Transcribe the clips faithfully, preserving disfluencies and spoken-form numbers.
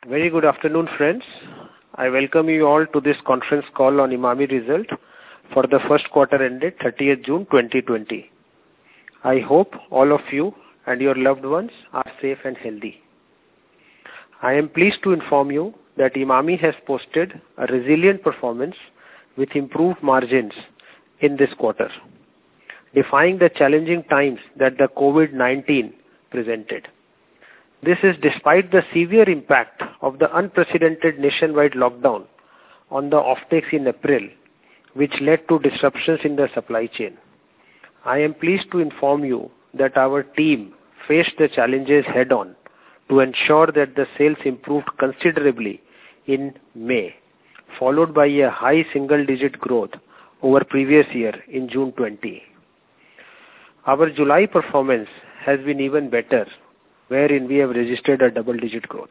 Very good afternoon, friends. I welcome you all to this conference call on Emami result for the first quarter ended thirtieth June twenty twenty. I hope all of you and your loved ones are safe and healthy. I am pleased to inform you that Emami has posted a resilient performance with improved margins in this quarter, defying the challenging times that the COVID nineteen presented. This is despite the severe impact of the unprecedented nationwide lockdown on the offtakes in April, which led to disruptions in the supply chain. I am pleased to inform you that our team faced the challenges head-on to ensure that the sales improved considerably in May, followed by a high single-digit growth over previous year in June twenty. Our July performance has been even better, wherein we have registered a double-digit growth.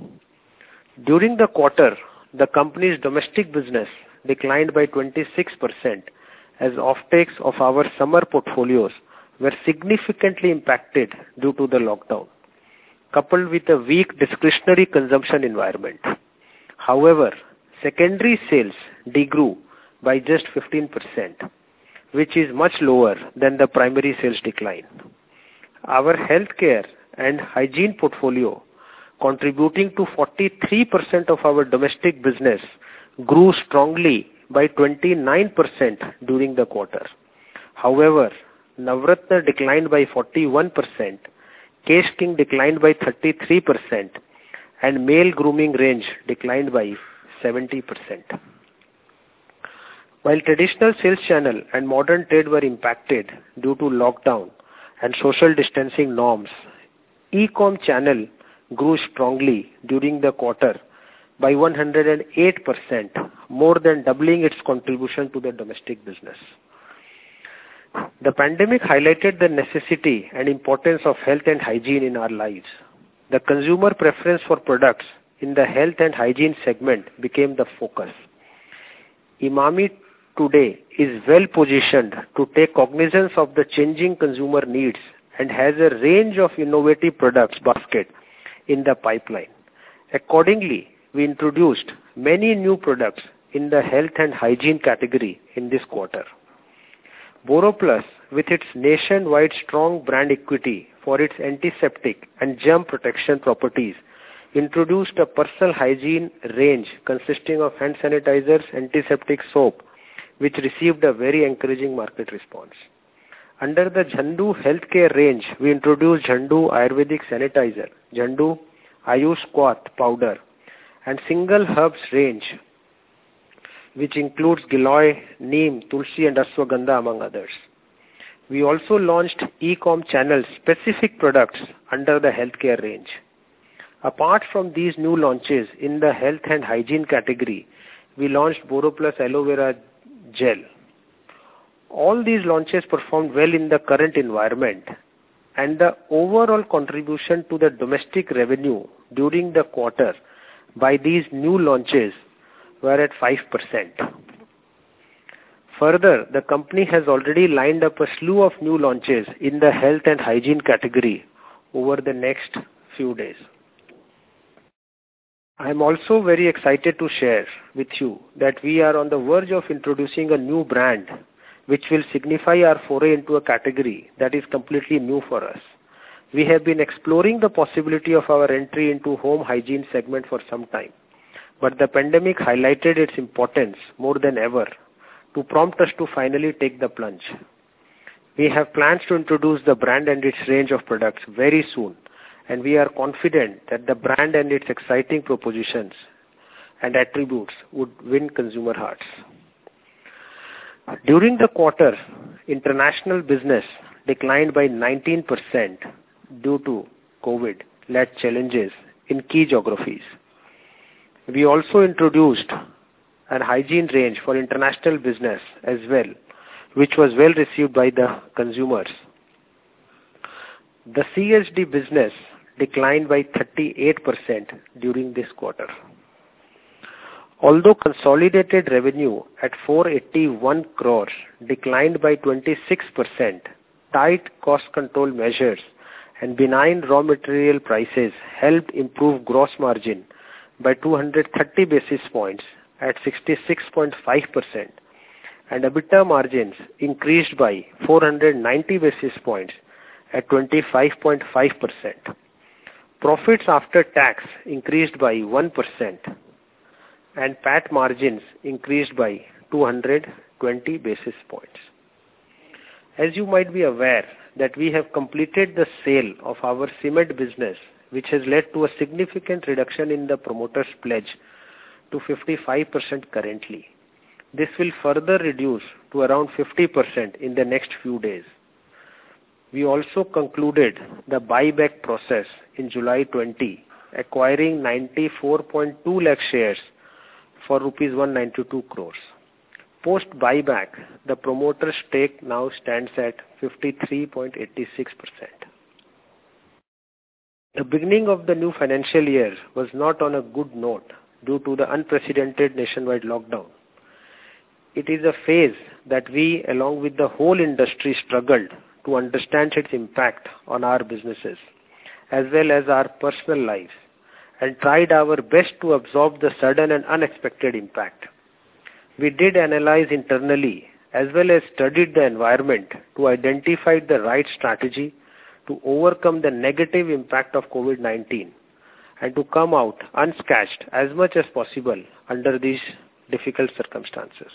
During the quarter, the company's domestic business declined by twenty-six percent as offtakes of our summer portfolios were significantly impacted due to the lockdown, coupled with a weak discretionary consumption environment. However, secondary sales degrew by just fifteen percent, which is much lower than the primary sales decline. Our healthcare and hygiene portfolio, contributing to forty-three percent of our domestic business, grew strongly by twenty-nine percent during the quarter. However, Navratna declined by forty-one percent, Kesh King declined by thirty-three percent, and male grooming range declined by seventy percent. While traditional sales channel and modern trade were impacted due to lockdown and social distancing norms, e-com channel grew strongly during the quarter by one hundred eight percent, more than doubling its contribution to the domestic business. The pandemic highlighted the necessity and importance of health and hygiene in our lives. The consumer preference for products in the health and hygiene segment became the focus. Emami today is well positioned to take cognizance of the changing consumer needs and has a range of innovative products basket in the pipeline. Accordingly, we introduced many new products in the health and hygiene category in this quarter. BoroPlus, with its nationwide strong brand equity for its antiseptic and germ protection properties, introduced a personal hygiene range consisting of hand sanitizers, antiseptic soap, which received a very encouraging market response. Under the Jhandu healthcare range, we introduced Jhandu Ayurvedic Sanitizer, Jhandu Ayush Squat Powder, and Single Herbs range, which includes Giloy, Neem, Tulsi, and Ashwagandha, among others. We also launched e-com channel specific products under the healthcare range. Apart from these new launches in the health and hygiene category, we launched BoroPlus Aloe Vera Gel. All these launches performed well in the current environment, and the overall contribution to the domestic revenue during the quarter by these new launches were at five percent. Further, the company has already lined up a slew of new launches in the health and hygiene category over the next few days. I am also very excited to share with you that we are on the verge of introducing a new brand which will signify our foray into a category that is completely new for us. We have been exploring the possibility of our entry into home hygiene segment for some time, but the pandemic highlighted its importance more than ever to prompt us to finally take the plunge. We have plans to introduce the brand and its range of products very soon, and we are confident that the brand and its exciting propositions and attributes would win consumer hearts. During the quarter, international business declined by nineteen percent due to COVID-led challenges in key geographies. We also introduced a hygiene range for international business as well, which was well received by the consumers. The C S D business declined by thirty-eight percent during this quarter. Although consolidated revenue at four hundred eighty-one crores declined by twenty-six percent, tight cost control measures and benign raw material prices helped improve gross margin by two hundred thirty basis points at sixty-six point five percent, and EBITDA margins increased by four hundred ninety basis points at twenty-five point five percent. Profits after tax increased by one percent, and P A T margins increased by two hundred twenty basis points. As you might be aware that we have completed the sale of our cement business, which has led to a significant reduction in the promoter's pledge to fifty-five percent currently. This will further reduce to around fifty percent in the next few days. We also concluded the buyback process in July twentieth, acquiring ninety-four point two lakh shares for rupees one hundred ninety-two crores. Post buyback, the promoter's stake now stands at fifty-three point eight six percent. The beginning of the new financial year was not on a good note due to the unprecedented nationwide lockdown. It is a phase that we, along with the whole industry, struggled to understand its impact on our businesses as well as our personal lives, and tried our best to absorb the sudden and unexpected impact. We did analyze internally as well as studied the environment to identify the right strategy to overcome the negative impact of COVID nineteen and to come out unscathed as much as possible under these difficult circumstances.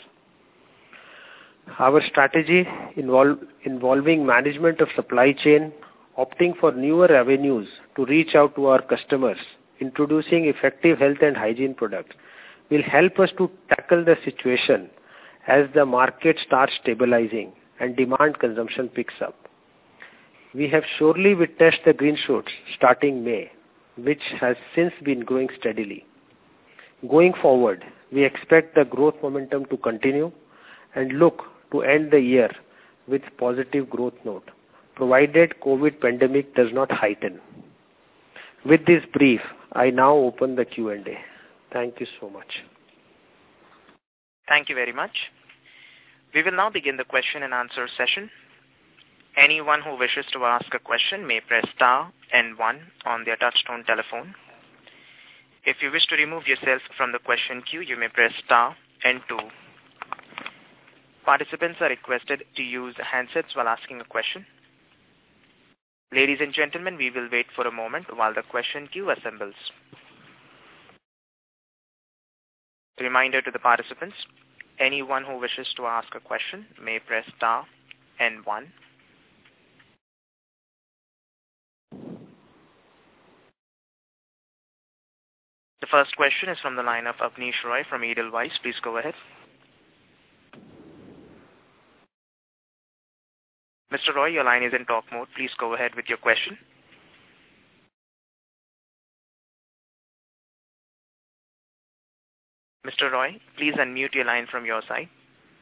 Our strategy involve, involving management of supply chain, opting for newer avenues to reach out to our customers, introducing effective health and hygiene products, will help us to tackle the situation as the market starts stabilizing and demand consumption picks up. We have surely witnessed the green shoots starting May, which has since been growing steadily. Going forward, we expect the growth momentum to continue and look to end the year with positive growth note, provided COVID pandemic does not heighten. With this brief, I now open the Q and A. Thank you so much. Thank you very much. We will now begin the question and answer session. Anyone who wishes to ask a question may press star and one on their touchtone telephone. If you wish to remove yourself from the question queue, you may press star and two. Participants are requested to use handsets while asking a question. Ladies and gentlemen, we will wait for a moment while the question queue assembles. Reminder to the participants, anyone who wishes to ask a question may press star and one. The first question is from the line of Abneesh Roy from Edelweiss. Please go ahead. Mister Roy, your line is in talk mode. Please go ahead with your question. Mister Roy, please unmute your line from your side.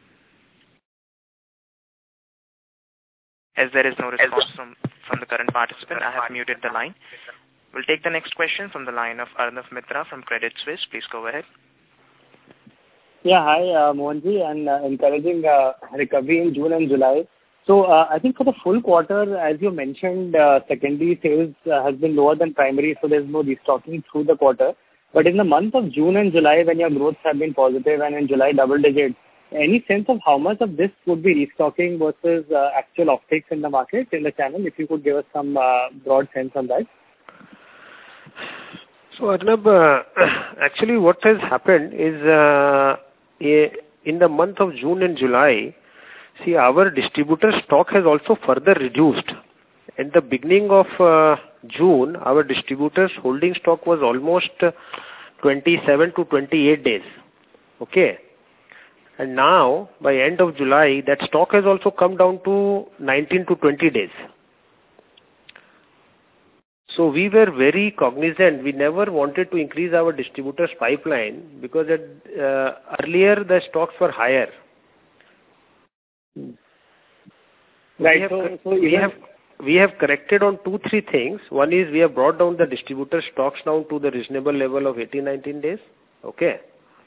As there is no response from, from the current participant, I have muted the line. We'll take the next question from the line of Arnav Mitra from Credit Suisse. Please go ahead. Yeah, hi, uh, Mohanji, and uh, encouraging uh, recovery in June and July. So uh, I think for the full quarter, as you mentioned, uh, secondary sales uh, has been lower than primary, so there's no restocking through the quarter. But in the month of June and July, when your growths have been positive and in July double digits, any sense of how much of this would be restocking versus uh, actual offtakes in the market, in the channel? If you could give us some uh, broad sense on that. So Arnab, uh, actually what has happened is uh, in the month of June and July, see, our distributor stock has also further reduced. At the beginning of uh, June, our distributors holding stock was almost uh, twenty-seven to twenty-eight days. Okay. And now, by end of July, that stock has also come down to nineteen to twenty days. So we were very cognizant. We never wanted to increase our distributors' pipeline because at, uh, earlier the stocks were higher. Right. We have, so, so we have we have corrected on two, three things. One is we have brought down the distributor stocks down to the reasonable level of eighteen, nineteen days. Okay.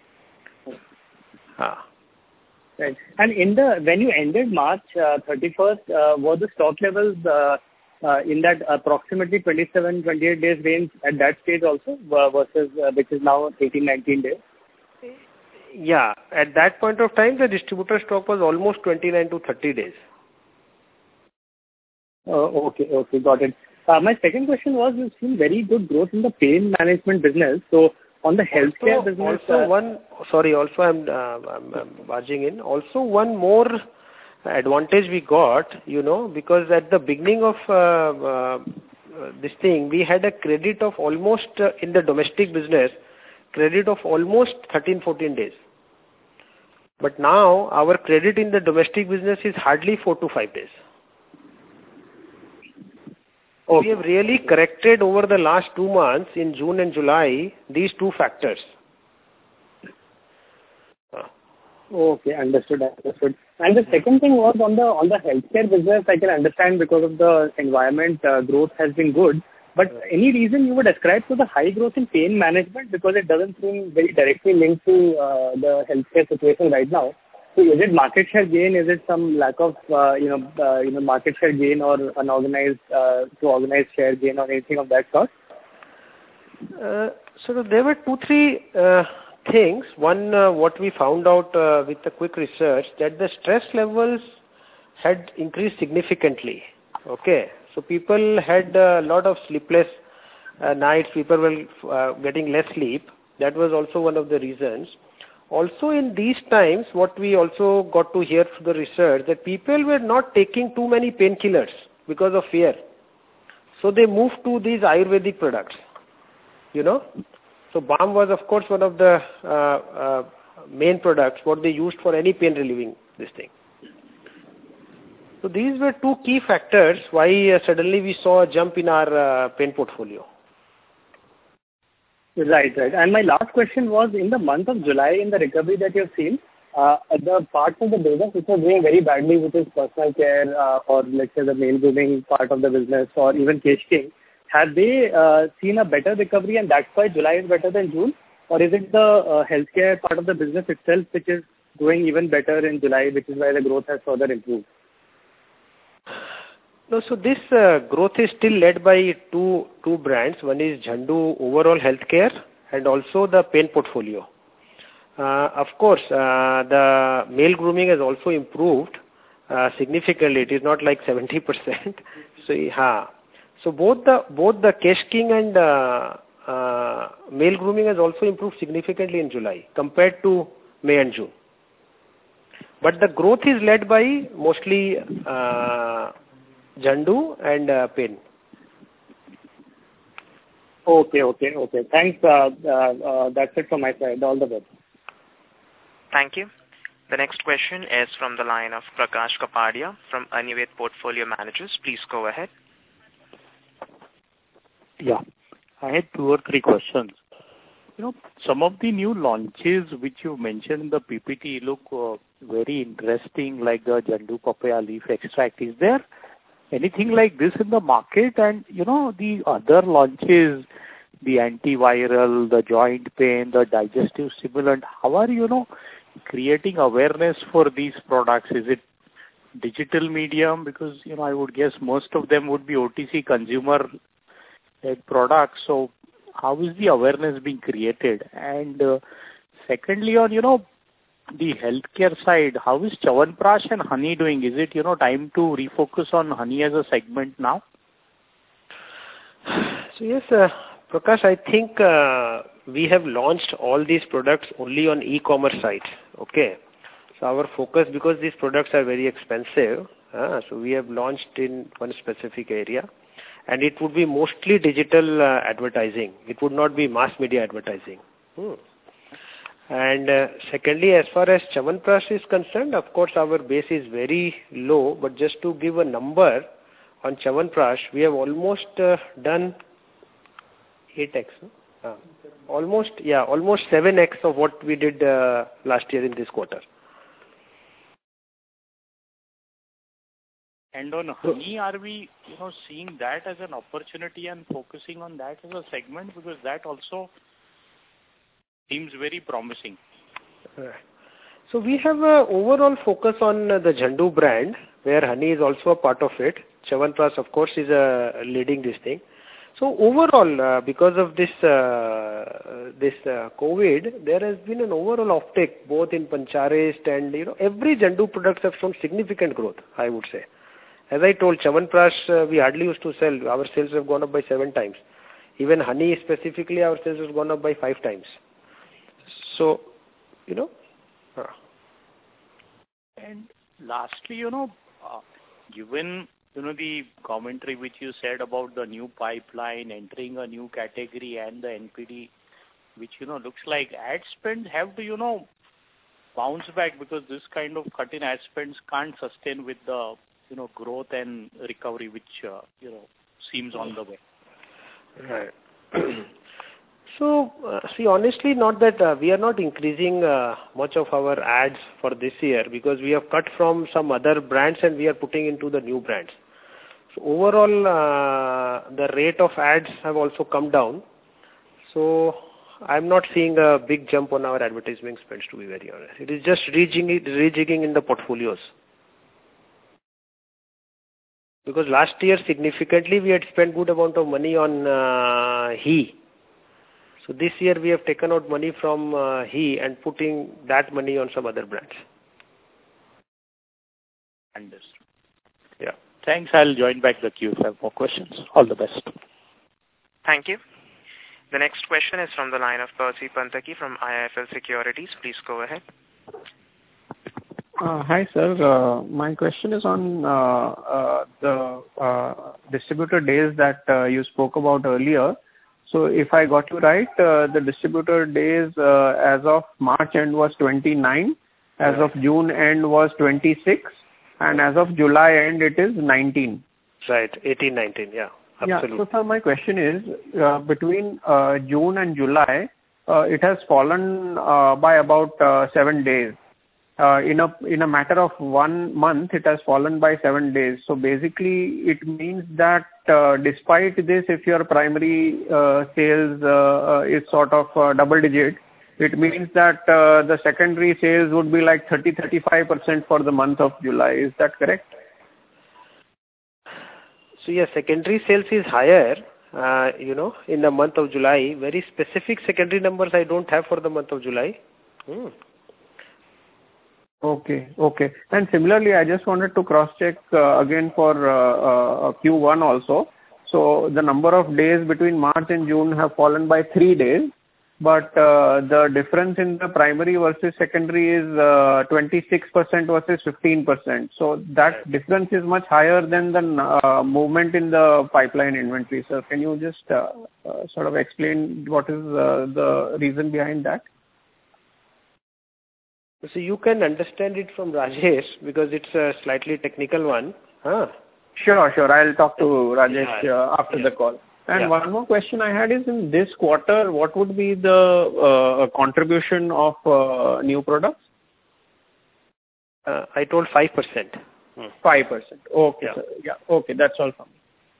Ah. Right. And in the when you ended March uh, thirty-first, uh, were the stock levels uh, uh, in that approximately twenty-seven, twenty-eight days range at that stage also uh, versus uh, which is now eighteen, nineteen days? Yeah, at that point of time, the distributor stock was almost twenty-nine to thirty days. Uh, okay, okay, got it. Uh, my second question was, you've seen very good growth in the pain management business. So on the healthcare also, business... Also uh, one, sorry, also I'm, uh, I'm, I'm barging in. Also one more advantage we got, you know, because at the beginning of uh, uh, this thing, we had a credit of almost, uh, in the domestic business, credit of almost thirteen, fourteen days. But now our credit in the domestic business is hardly four to five days. Okay. We have really corrected over the last two months in June and July these two factors. Okay, understood, understood. And the second thing was on the on the healthcare business. I can understand because of the environment, uh, growth has been good. But any reason you would ascribe to the high growth in pain management, because it doesn't seem very directly linked to uh, the healthcare situation right now. So is it market share gain? Is it some lack of uh, you know uh, you know market share gain or unorganized uh, to organized share gain or anything of that sort? Uh, so there were two three uh, things. One, uh, what we found out uh, with a quick research, that the stress levels had increased significantly. Okay, so people had a lot of sleepless uh, nights. People were uh, getting less sleep. That was also one of the reasons. Also in these times, what we also got to hear from the research, that people were not taking too many painkillers because of fear. So they moved to these Ayurvedic products, you know. So balm was of course one of the uh, uh, main products, what they used for any pain relieving this thing. So these were two key factors why uh, suddenly we saw a jump in our uh, pain portfolio. Right, right. And my last question was, in the month of July, in the recovery that you've seen, uh, the parts of the business which are doing very badly, which is personal care uh, or let's say the male grooming part of the business or even Kesh King, have they uh, seen a better recovery and that's why July is better than June? Or is it the uh, healthcare part of the business itself which is doing even better in July, which is why the growth has further improved? No, so this uh, growth is still led by two two brands. One is Zandu overall healthcare and also the pain portfolio. Uh, of course, uh, the male grooming has also improved uh, significantly. It is not like seventy percent. So, yeah. So both the both the Kesh King and uh, uh, male grooming has also improved significantly in July compared to May and June. But the growth is led by mostly uh, Zandu and uh, pain. Okay, okay, okay. Thanks. Uh, uh, uh, that's it from my side. All the best. Thank you. The next question is from the line of Prakash Kapadia from Anivet Portfolio Managers. Please go ahead. Yeah, I had two or three questions. You know, some of the new launches which you mentioned in the P P T look uh, very interesting, like the Zandu papaya leaf extract. Is there anything like this in the market? And, you know, the other launches, the antiviral, the joint pain, the digestive stimulant, how are you, you know, creating awareness for these products? Is it digital medium? Because, you know, I would guess most of them would be O T C consumer products. So how is the awareness being created? And uh, secondly, on, you know, the healthcare side, how is Chyawanprash and honey doing? Is it, you know, time to refocus on honey as a segment now? So yes, uh, Prakash, I think uh, we have launched all these products only on e-commerce sites. Okay. So our focus, because these products are very expensive, uh, so we have launched in one specific area. And it would be mostly digital uh, advertising. It would not be mass media advertising. Hmm. And uh, secondly, as far as Chyawanprash is concerned, of course, our base is very low. But just to give a number on Chyawanprash, we have almost uh, done eight x. No? Uh, almost, yeah, almost seven x of what we did uh, last year in this quarter. And on honey, are we, you know, seeing that as an opportunity and focusing on that as a segment? Because that also seems very promising. Right. So we have a overall focus on uh, the Zandu brand, where honey is also a part of it. Chyawanprash, of course, is uh, leading this thing. So overall, uh, because of this uh, this uh, COVID, there has been an overall offtake both in Pancharist and, you know, every Zandu products have shown significant growth, I would say. As I told, Chyawanprash, uh, we hardly used to sell. Our sales have gone up by seven times. Even honey specifically, our sales has gone up by five times. So, you know. Uh. And lastly, you know, uh, given you know, the commentary which you said about the new pipeline, entering a new category and the N P D, which, you know, looks like ad spends have to, you know, bounce back because this kind of cut in ad spends can't sustain with the, you know, growth and recovery which, uh, you know, seems on the way. Right. So, uh, see, honestly, not that uh, we are not increasing uh, much of our ads for this year because we have cut from some other brands and we are putting into the new brands. So overall, uh, the rate of ads have also come down. So I'm not seeing a big jump on our advertising spends, to be very honest. It is just rejigging, rejigging in the portfolios. Because last year, significantly, we had spent good amount of money on uh, he. So this year, we have taken out money from uh, he and putting that money on some other brands. Understood. Yeah. Thanks. I'll join back the queue if I have more questions. All the best. Thank you. The next question is from the line of Percy Panthaki from I I F L Securities. Please go ahead. Uh, hi, sir. Uh, my question is on uh, uh, the uh, distributor days that uh, you spoke about earlier. So if I got you right, uh, the distributor days uh, as of March end was twenty-nine, as of June end was twenty-six, and as of July end it is nineteen. Right, eighteen, nineteen, yeah, absolutely. Yeah, so sir, my question is, uh, between uh, June and July, uh, it has fallen uh, by about uh, seven days. Uh, in a in a matter of one month, it has fallen by seven days. So basically, it means that uh, despite this, if your primary uh, sales uh, uh, is sort of uh, double digit, it means that uh, the secondary sales would be like thirty to thirty-five percent for the month of July. Is that correct? So yeah, secondary sales is higher, uh, you know, in the month of July. Very specific secondary numbers I don't have for the month of July. Hmm. Okay, okay. And similarly, I just wanted to cross-check uh, again for uh, uh, Q one also. So the number of days between March and June have fallen by three days, but uh, the difference in the primary versus secondary is uh, twenty-six percent versus fifteen percent. So that difference is much higher than the uh, movement in the pipeline inventory. So can you just uh, uh, sort of explain what is uh, the reason behind that? So you can understand it from Rajesh because it's a slightly technical one. Huh? Sure, sure. I'll talk to Rajesh yeah. uh, after yeah. the call. And yeah. one more question I had is, in this quarter, what would be the uh, contribution of uh, new products? Uh, I told five percent. Hmm. five percent. Okay, yeah. sir. Yeah. Okay, that's all from me.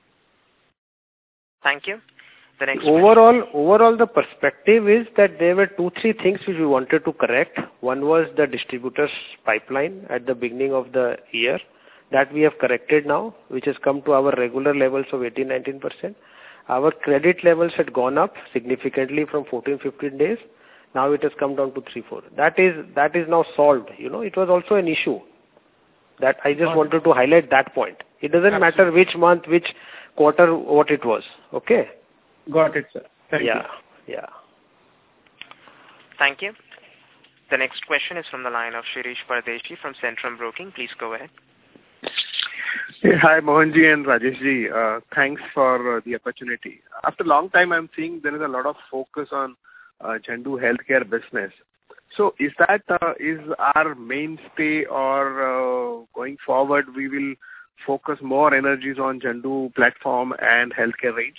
Thank you. The next overall, question. overall, the perspective is that there were two, three things which we wanted to correct. One was the distributors pipeline at the beginning of the year. That we have corrected now, which has come to our regular levels of eighteen to nineteen percent. Our credit levels had gone up significantly from fourteen to fifteen days. Now it has come down to three to four. That is, that is now solved. You know, it was also an issue. That I just wanted to highlight that point. It doesn't Absolutely. matter which month, which quarter, what it was. Okay? Got it, sir. Thank yeah, you. Yeah. Thank you. The next question is from the line of Shirish Pardeshi from Centrum Broking. Please go ahead. Hey, hi, Mohanji and Rajeshji. Uh, thanks for uh, the opportunity. After a long time, I'm seeing there is a lot of focus on uh, Zandu healthcare business. So is that uh, is our mainstay, or uh, going forward we will focus more energies on Zandu platform and healthcare range?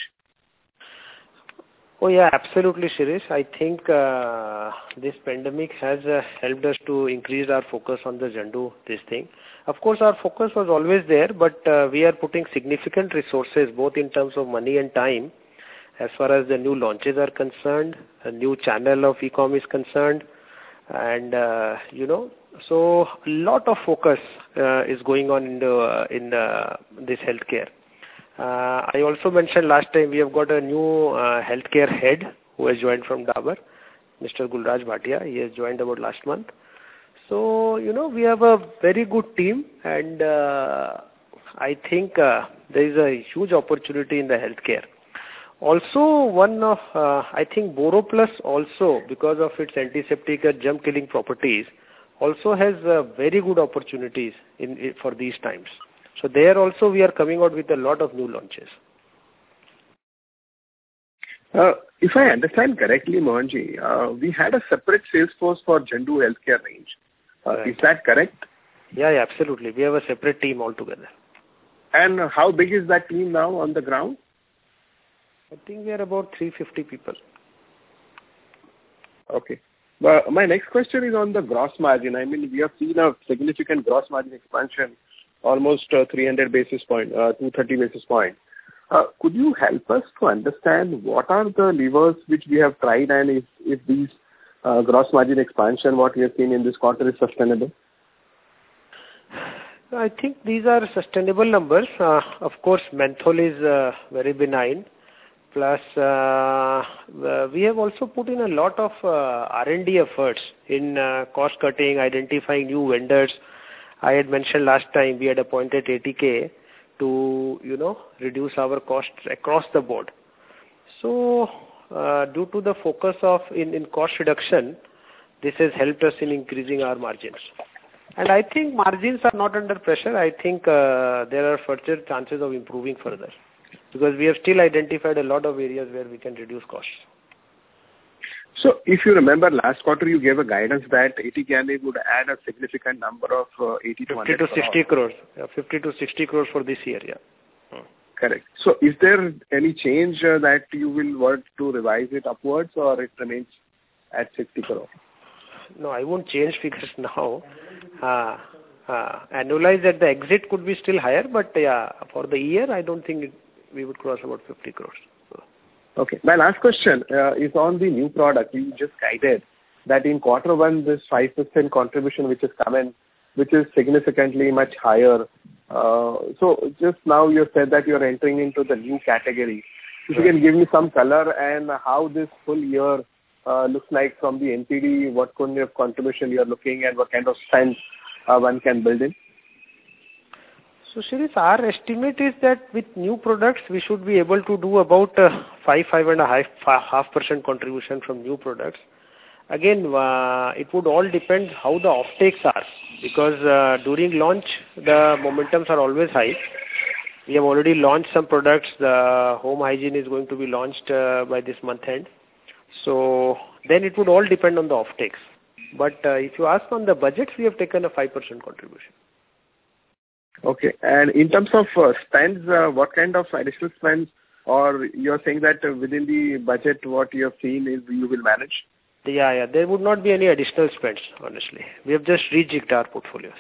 Oh yeah, absolutely, Shirish. I think uh, this pandemic has uh, helped us to increase our focus on the Zandu, this thing. Of course, our focus was always there, but uh, we are putting significant resources, both in terms of money and time, as far as the new launches are concerned, a new channel of e-com is concerned, and, uh, you know, so a lot of focus uh, is going on in the uh, in the, this healthcare. Uh, I also mentioned last time we have got a new uh, healthcare head who has joined from Dabur, Mister Gulraj Bhatia. He has joined about last month. So, you know, we have a very good team, and uh, I think uh, there is a huge opportunity in the healthcare. Also, one of, uh, I think BoroPlus also, because of its antiseptic and germ-killing properties, also has uh, very good opportunities in, in for these times. So there also we are coming out with a lot of new launches. Uh, if I understand correctly, Mohanji, uh, we had a separate sales force for Zandu Healthcare range. Uh, right. Is that correct? Yeah, yeah, absolutely. We have a separate team altogether. And how big is that team now on the ground? I think we are about three hundred fifty people. Okay. Well, my next question is on the gross margin. I mean, we have seen a significant gross margin expansion, almost uh, three hundred basis point, uh, two hundred thirty basis point. Uh, could you help us to understand what are the levers which we have tried, and if, if these uh, gross margin expansion, what we have seen in this quarter, is sustainable? I think these are sustainable numbers. Uh, of course, menthol is uh, very benign. Plus, uh, we have also put in a lot of uh, R and D efforts in uh, cost cutting, identifying new vendors. I had mentioned last time we had appointed A T K to, you know, reduce our costs across the board. So, uh, due to the focus of in, in cost reduction, this has helped us in increasing our margins. And I think margins are not under pressure. I think uh, there are further chances of improving further, because we have still identified a lot of areas where we can reduce costs. So, if you remember last quarter, you gave a guidance that A T K would add a significant number of uh, eighty to one hundred fifty to sixty crores. Yeah, fifty to sixty crores for this year, yeah. Hmm. Correct. So, is there any change uh, that you will work to revise it upwards, or it remains at sixty crores? No, I won't change figures now. Uh, uh, annualized at the exit could be still higher, but yeah, for the year, I don't think it, we would cross about fifty crores. So. Okay. My last question uh, is on the new product. You just guided that in quarter one, this five percent contribution which has come in, which is significantly much higher. Uh, so just now you said that you are entering into the new category. If you can give me some color and how this full year uh, looks like from the N P D, what kind of contribution you are looking at, what kind of spend uh, one can build in? So, Shirish, our estimate is that with new products, we should be able to do about uh, five, five and a half, half percent contribution from new products. Again, uh, it would all depend how the offtakes are, because uh, during launch, the momentums are always high. We have already launched some products. The home hygiene is going to be launched uh, by this month end. So, then it would all depend on the offtakes. But uh, if you ask on the budgets, we have taken a five percent contribution. Okay. And in terms of uh, spends, uh, what kind of additional spends, or you're saying that uh, within the budget, what you have seen is you will manage? Yeah, yeah. There would not be any additional spends, honestly. We have just rejigged our portfolios.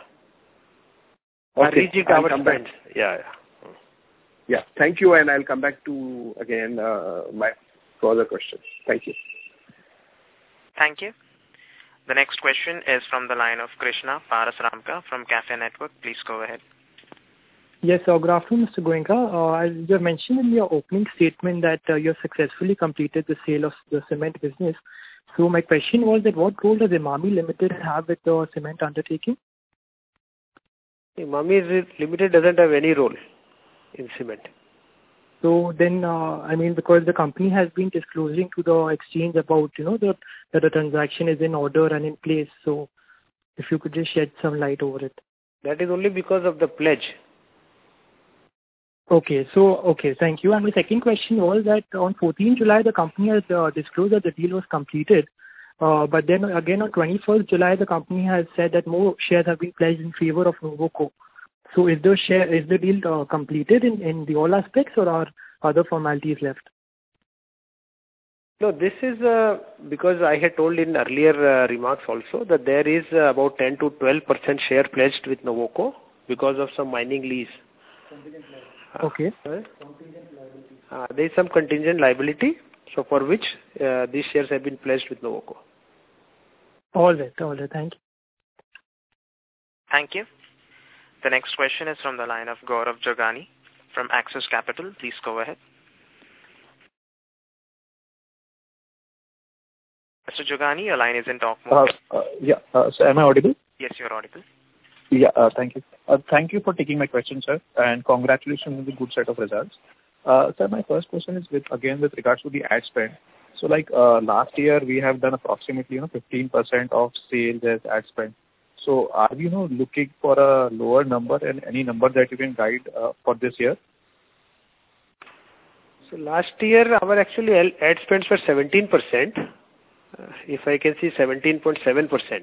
Okay. Rejigged our spends. Yeah, yeah. Yeah. Thank you, and I'll come back to, again, uh, my further questions. Thank you. Thank you. The next question is from the line of Krishna Parasramka from Cafe Network. Please go ahead. Yes, sir. Good afternoon, Mister Goenka. Uh, as you have mentioned in your opening statement that uh, you have successfully completed the sale of the cement business. So my question was that what role does Emami Limited have with the cement undertaking? Emami Limited doesn't have any role in cement. So then, uh, I mean, because the company has been disclosing to the exchange about, you know, the, that the transaction is in order and in place. So if you could just shed some light over it. That is only because of the pledge. Okay. So, okay. Thank you. And the second question was that on fourteenth July, the company has uh, disclosed that the deal was completed. Uh, but then again on twenty-first July, the company has said that more shares have been pledged in favor of Nuvoco. So is the share, is the deal uh, completed in, in the all aspects, or are other formalities left? No, this is uh, because I had told in earlier uh, remarks also that there is uh, about ten to twelve percent share pledged with Nuvoco because of some mining lease. Okay. Uh, uh, there is some contingent liability, so for which uh, these shares have been pledged with Nuvoco. All right. All right. Thank you. Thank you. The next question is from the line of Gaurav Jogani from Axis Capital. Please go ahead. Mister Jogani, your line is in talk mode. Uh, uh, yeah, uh, so am I audible? Yes, you're audible. Yeah, uh, thank you. Uh, thank you for taking my question, sir, and congratulations on the good set of results. Uh, sir, my first question is with again with regards to the ad spend. So, like uh, last year, we have done approximately you know fifteen percent of sales as ad spend. So, are we you know looking for a lower number and any number that you can guide uh, for this year? So last year, our actually ad spends were seventeen percent. Uh, if I can see, seventeen point seven percent.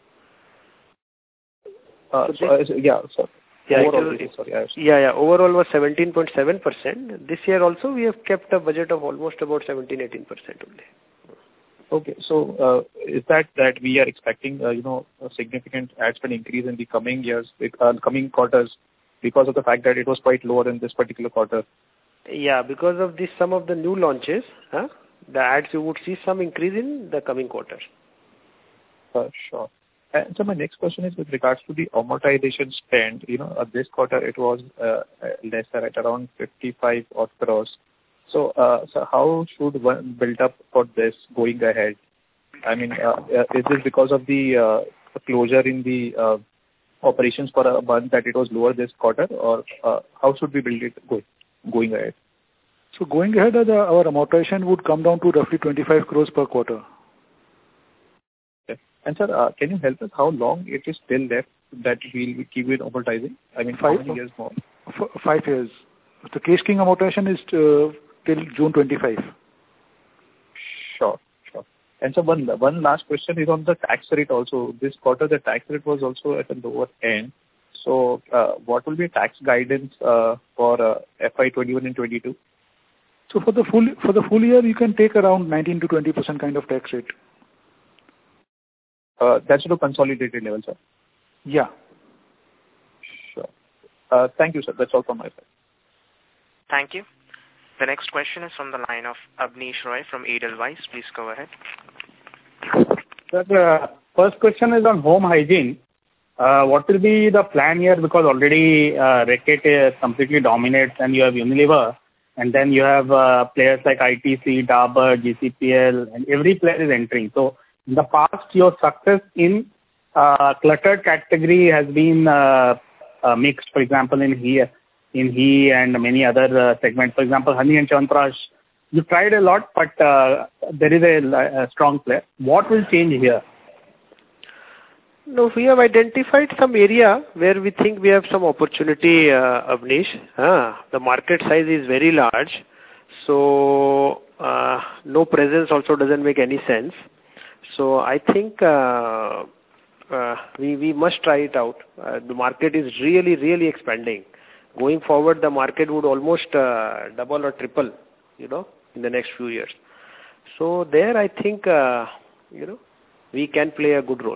Uh, so, uh, yeah, sir. Yeah, overall, was, sorry, yeah, yeah. Overall was seventeen point seven percent. This year also we have kept a budget of almost about seventeen to eighteen percent only. Okay, so uh, is that that we are expecting uh, you know a significant ad spend increase in the coming years, uh, coming quarters, because of the fact that it was quite lower in this particular quarter? Yeah, because of this, some of the new launches, huh, the ads you would see some increase in the coming quarters. Uh, sure. And so my next question is with regards to the amortization spend. You know, uh, this quarter it was uh, lesser at around fifty-five odd crores. So, uh, so how should one build up for this going ahead? I mean, uh, is this because of the uh, closure in the uh, operations for a month that it was lower this quarter, or uh, how should we build it going going ahead? So going ahead, uh, the, our amortization would come down to roughly twenty-five crores per quarter. Okay. And sir, uh, can you help us how long it is still left that we'll keep it amortizing? I mean, five, how many years more? F- five years. The Kesh King amortization is uh, till June twenty-fifth. Sure, sure. And so one one last question is on the tax rate also. This quarter the tax rate was also at the lower end. So uh, what will be tax guidance uh, for uh, F Y twenty-one and twenty-two? So for the full for the full year, you can take around nineteen to twenty percent kind of tax rate. Uh, that's at a consolidated level, sir. Yeah. Sure. Uh, thank you, sir. That's all from my side. Thank you. The next question is from the line of Abneesh Roy from Edelweiss. Please go ahead. Sir, the first question is on home hygiene. Uh, what will be the plan here? Because already uh, Reckitt uh, completely dominates, and you have Unilever, and then you have uh, players like I T C, Dabur, G C P L, and every player is entering. So in the past, your success in uh, cluttered category has been uh, uh, mixed. For example, in here, in he and many other uh, segments. For example, Honey and Chyawanprash, you tried a lot, but uh, there is a, a strong player. What will change here? No, we have identified some area where we think we have some opportunity, uh, Abneesh. Uh, the market size is very large, so uh, no presence also doesn't make any sense. So I think uh, uh, we we must try it out. Uh, the market is really really expanding. Going forward, the market would almost uh, double or triple, you know, in the next few years. So there, I think uh, you know we can play a good role.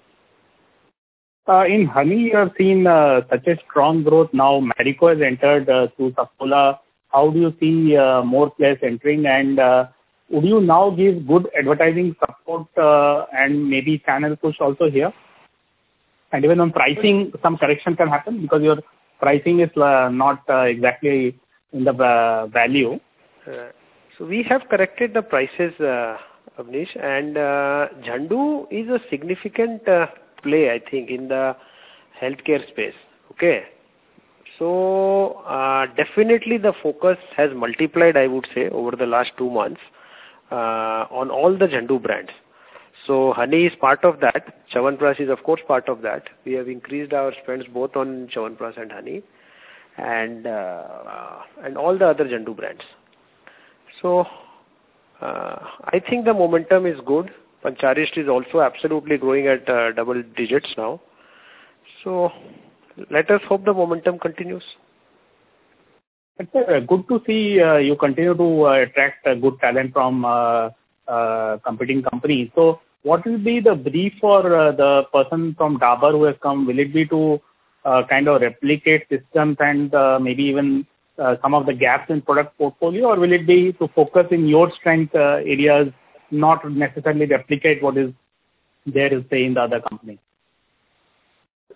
Uh, in honey, you have seen uh, such a strong growth. Now, Marico has entered uh, through Saffola. How do you see uh, more players entering? And uh, would you now give good advertising support uh, and maybe channel push also here? And even on pricing, some correction can happen because your pricing is uh, not uh, exactly in the uh, value. Uh, so we have corrected the prices, uh, Abneesh, and uh, Zandu is a significant uh, play, I think, in the healthcare space. Okay, so uh, definitely the focus has multiplied, I would say, over the last two months uh, on all the Zandu brands. So honey is part of that. Chyawanprash is of course part of that. We have increased our spends both on Chyawanprash and honey, and uh, and all the other Zandu brands. So uh, I think the momentum is good. Pancharishta is also absolutely growing at uh, double digits now. So let us hope the momentum continues. It's uh, good to see uh, you continue to uh, attract uh, good talent from uh, uh, competing companies. So what will be the brief for uh, the person from Dabur who has come? Will it be to uh, kind of replicate systems and uh, maybe even uh, some of the gaps in product portfolio, or will it be to focus in your strength uh, areas, not necessarily replicate what is there is say in the other company?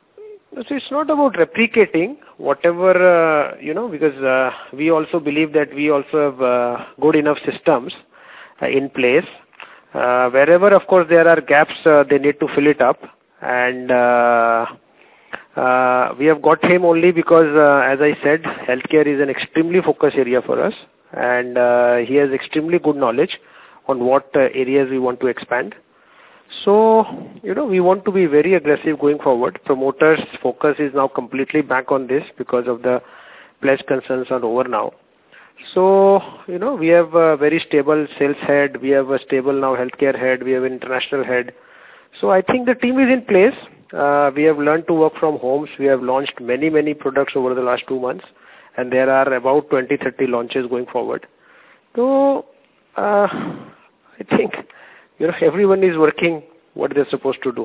So it's not about replicating whatever, uh, you know, because uh, we also believe that we also have uh, good enough systems uh, in place. Uh, wherever, of course, there are gaps, uh, they need to fill it up. And uh, uh, we have got him only because, uh, as I said, healthcare is an extremely focus area for us. And uh, he has extremely good knowledge on what uh, areas we want to expand. So, you know, we want to be very aggressive going forward. Promoters' focus is now completely back on this because of the pledge concerns are over now. So, you know, we have a very stable sales head, we have a stable now healthcare head, we have an international head. So I think the team is in place. Uh, we have learned to work from homes. We have launched many, many products over the last two months. And there are about twenty, thirty launches going forward. So, uh, I think, you know, everyone is working what they're supposed to do.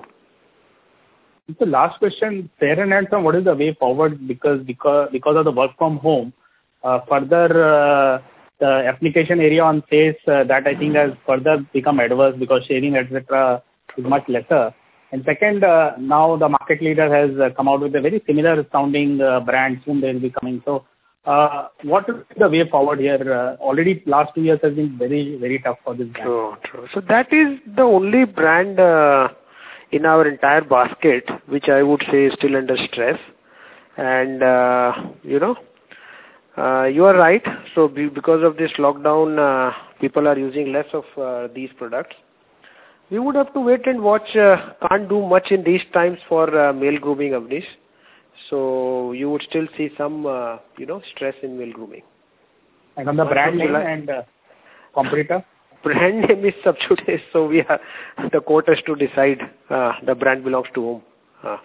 The last question, fair and handsome, what is the way forward? Because because because of the work from home, uh, further uh, the application area on face uh, that I think has further become adverse because sharing et cetera is much lesser. And second, uh, now the market leader has uh, come out with a very similar sounding uh, brand. Soon they will be coming. So, uh, what is the way forward here? Uh, already last two years has been very very tough for this brand. True, true. So that is the only brand uh, in our entire basket which I would say is still under stress. And uh, you know, uh, you are right. So be, because of this lockdown, uh, people are using less of uh, these products. We would have to wait and watch. Uh, can't do much in these times for uh, male grooming, Avnish. So you would still see some, uh, you know, stress in male grooming. And on the brand name and uh, competitor? Brand name is sub judice, so we are, the court has to decide uh, the brand belongs to whom. Uh.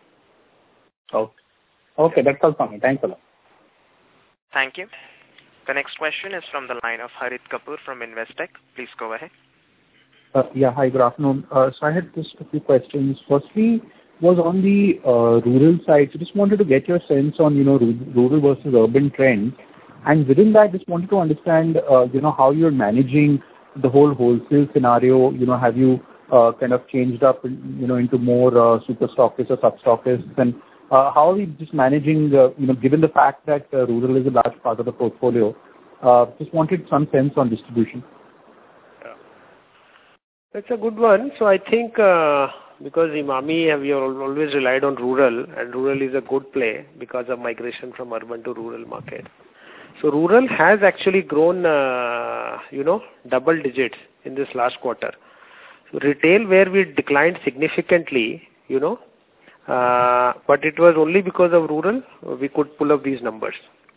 Okay. Okay, that's all from me. Thanks a lot. Thank you. The next question is from the line of Harit Kapoor from Investec. Please go ahead. Uh, yeah, hi, good afternoon. Uh, so I had just a few questions. Firstly, was on the uh, rural side. So just wanted to get your sense on, you know, rural versus urban trends. And within that, just wanted to understand, uh, you know, how you're managing the whole wholesale scenario. You know, have you uh, kind of changed up, you know, into more uh, super stockists or sub stockists? And uh, how are we just managing, uh, you know, given the fact that uh, rural is a large part of the portfolio? Uh, just wanted some sense on distribution. That's a good one. So I think uh, because Emami have you always relied on rural, and rural is a good play because of migration from urban to rural market. So rural has actually grown, uh, you know, double digits in this last quarter. So retail, where we declined significantly, you know, uh, but it was only because of rural we could pull up these numbers.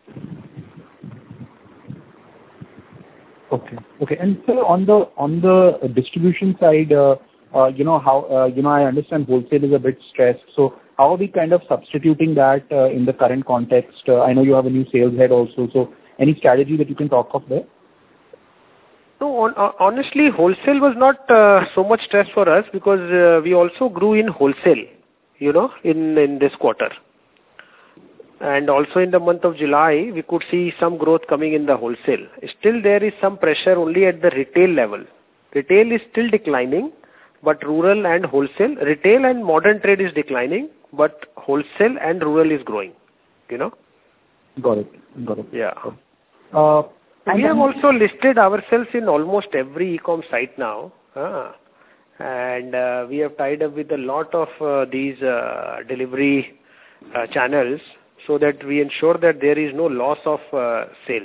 Okay. Okay. And so on the on the distribution side, uh, uh, you know how uh, you know I understand wholesale is a bit stressed. So how are we kind of substituting that uh, in the current context? Uh, I know you have a new sales head also. So any strategy that you can talk of there? No, on, uh, honestly, wholesale was not uh, so much stress for us because uh, we also grew in wholesale, you know, in in this quarter. And also in the month of July, we could see some growth coming in the wholesale. Still there is some pressure only at the retail level. Retail is still declining, but rural and wholesale, retail and modern trade is declining, but wholesale and rural is growing, you know. Got it. Got it. Yeah. Uh, we have also listed ourselves in almost every e-com site now. Uh, and uh, we have tied up with a lot of uh, these uh, delivery uh, channels, so that we ensure that there is no loss of uh, sales.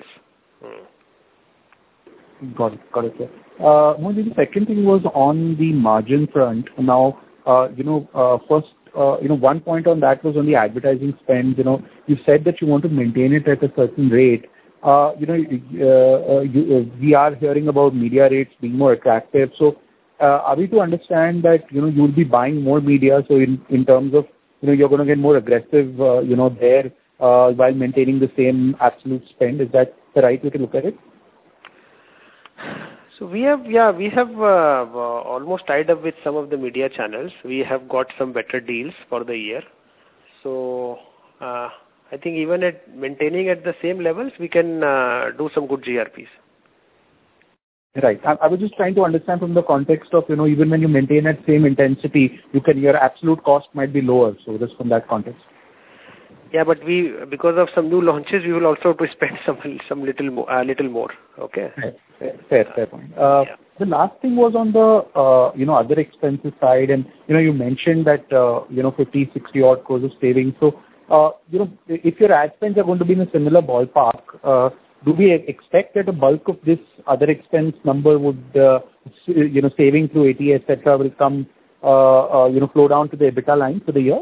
Hmm. Got it. Got it. Yeah. Uh, the second thing was on the margin front. Now, uh, you know, uh, first, uh, you know, one point on that was on the advertising spend. You know, you said that you want to maintain it at a certain rate. Uh, you know, uh, uh, you, uh, we are hearing about media rates being more attractive. So, uh, are we to understand that, you know, you will be buying more media? So, in, in terms of, you know, you're going to get more aggressive, uh, you know, there uh, while maintaining the same absolute spend. Is that the right way to look at it? So we have, yeah, we have uh, uh, almost tied up with some of the media channels. We have got some better deals for the year. So uh, I think even at maintaining at the same levels, we can uh, do some good G R Ps. Right. I, I was just trying to understand from the context of, you know, even when you maintain that same intensity, you can, your absolute cost might be lower. So just from that context. Yeah, but we, because of some new launches, we will also have to spend some some little more, uh, little more. Okay. Fair, fair, fair point. Uh, yeah. The last thing was on the, uh, you know, other expenses side, and you know, you mentioned that, uh, you know, fifty, sixty odd crores of savings. So, uh, you know, if your ad spends are going to be in a similar ballpark, uh, do we expect that a bulk of this other expense number would, uh, you know, saving through A T S, et cetera, will come, uh, uh, you know, flow down to the EBITDA line for the year?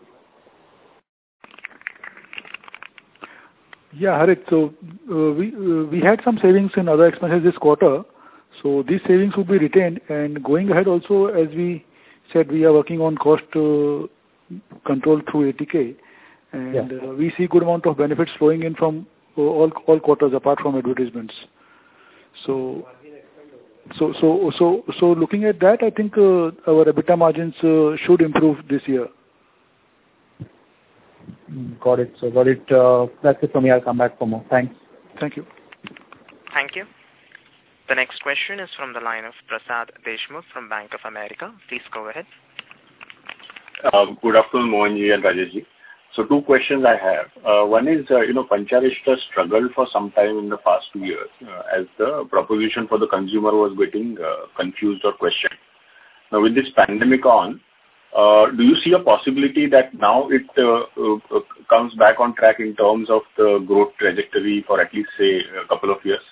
Yeah, Harit. So uh, we uh, we had some savings in other expenses this quarter. So these savings will be retained, and going ahead also, as we said, we are working on cost uh, control through A T K, and yeah. uh, we see good amount of benefits flowing in from uh, all all quarters apart from advertisements. So so so so so looking at that, I think uh, our EBITDA margins uh, should improve this year. Got it. So got it. Uh, that's it from me. I'll come back for more. Thanks. Thank you. Thank you. The next question is from the line of Prasad Deshmukh from Bank of America. Please go ahead. Uh, good afternoon, Mohanji and Rajeshji. So two questions I have. Uh, one is, uh, you know, Pancharishta struggled for some time in the past two years uh, as the proposition for the consumer was getting uh, confused or questioned. Now, with this pandemic on, uh, do you see a possibility that now it uh, uh, comes back on track in terms of the growth trajectory for at least, say, a couple of years?